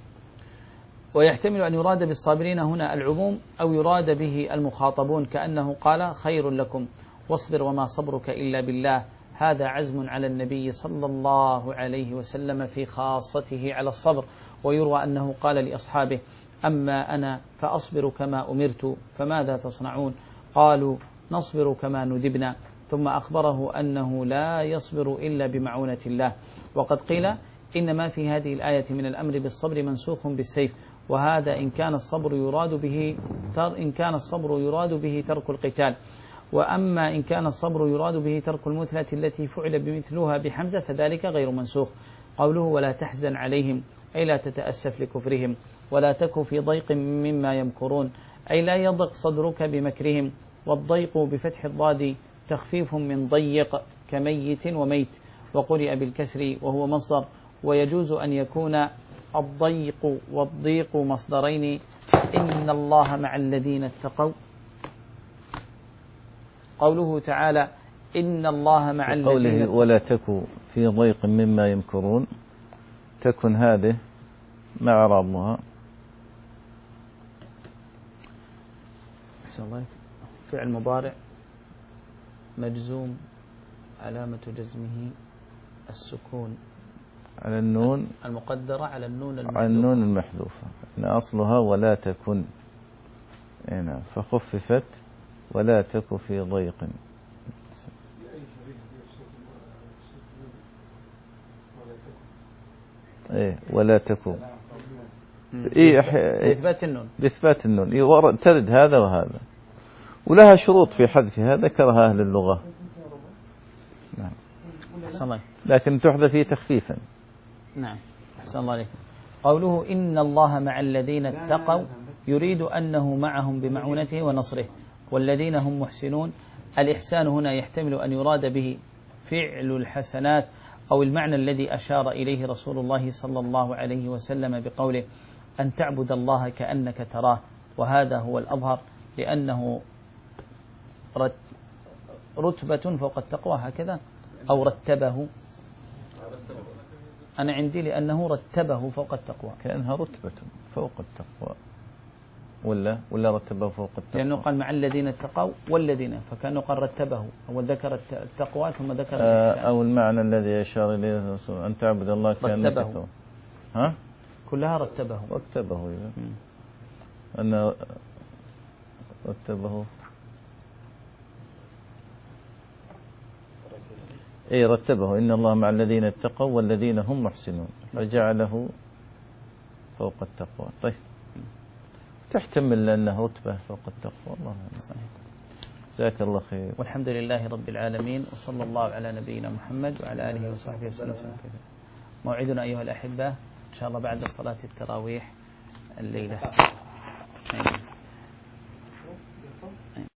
ويحتمل أن يراد بالصابرين هنا العموم، أو يراد به المخاطبون، كأنه قال خير لكم واصبر وما صبرك إلا بالله. هذا عزم على النبي صلى الله عليه وسلم في خاصته على الصبر. ويروى أنه قال لأصحابه أما أنا فأصبر كما أمرت فماذا تصنعون؟ قالوا نصبر كما ندبنا، ثم أخبره أنه لا يصبر إلا بمعونة الله. وقد قيل إنما في هذه الآية من الأمر بالصبر منسوخ بالسيف، وهذا إن كان الصبر يراد به تر إن كان الصبر يراد به ترك القتال. وأما إن كان الصبر يراد به ترك المثلة التي فعل بمثلها بحمزة فذلك غير منسوخ. قوله ولا تحزن عليهم أي لا تتأسف لكفرهم، ولا تك في ضيق مما يمكرون أي لا يضق صدرك بمكرهم. والضيق بفتح الضاد تخفيف من ضيق كميت وميت، وقرئ بالكسر وهو مصدر. ويجوز أن يكون الضيق والضيق مصدرين. إن الله مع الذين اتقوا. قوله تعالى إن الله مع الذين قوله ولا تك في ضيق مما يمكرون، تكن هذه مع ربها فعل مضارع مجزوم علامة جزمه السكون على النون المقدرة على النون المحذوفة على النون المحذوفة، إن أصلها ولا تكن هنا فخففت ولا تك في ضيق. إيه ولا تكو إيه بإثبات النون بإثبات النون ترد هذا وهذا، ولها شروط في حذفها ذكرها أهل اللغة. نعم. لكن تحذف تخفيفا. نعم أحسن الله عليكم. قوله إن الله مع الذين اتقوا يريد أنه معهم بمعونته ونصره، والذين هم محسنون. الإحسان هنا يحتمل أن يراد به فعل الحسنات أو المعنى الذي أشار إليه رسول الله صلى الله عليه وسلم بقوله أن تعبد الله كأنك تراه، وهذا هو الأظهر لأنه رتبة فوق التقوى هكذا أو رتبه. أنا عندي لأنه رتبه فوق التقوى كأنها رتبة فوق التقوى ولا ولا رتبه فوق التقوى، لأنه قال مع الذين اتقوا والذين، فكأنه قال رتبه أو ذكر التقوى ثم ذكر الإحسان. أو المعنى الذي يشار إليه الرسول أن تعبد الله كأنك تراه. ها كلها رتبه رتبه إذا أن رتبه إيه رتبه إن الله مع الذين اتقوا والذين هم محسنون، فجعله فوق التقوى. طيب تحتمل لأنه رتبة فوق التقوى. الله صحيح. جزاك الله خير. والحمد لله رب العالمين، وصلى الله على نبينا محمد وعلى آله وصحبه وسلم. موعدنا أيها الأحبة إن شاء الله بعد صلاة التراويح الليلة.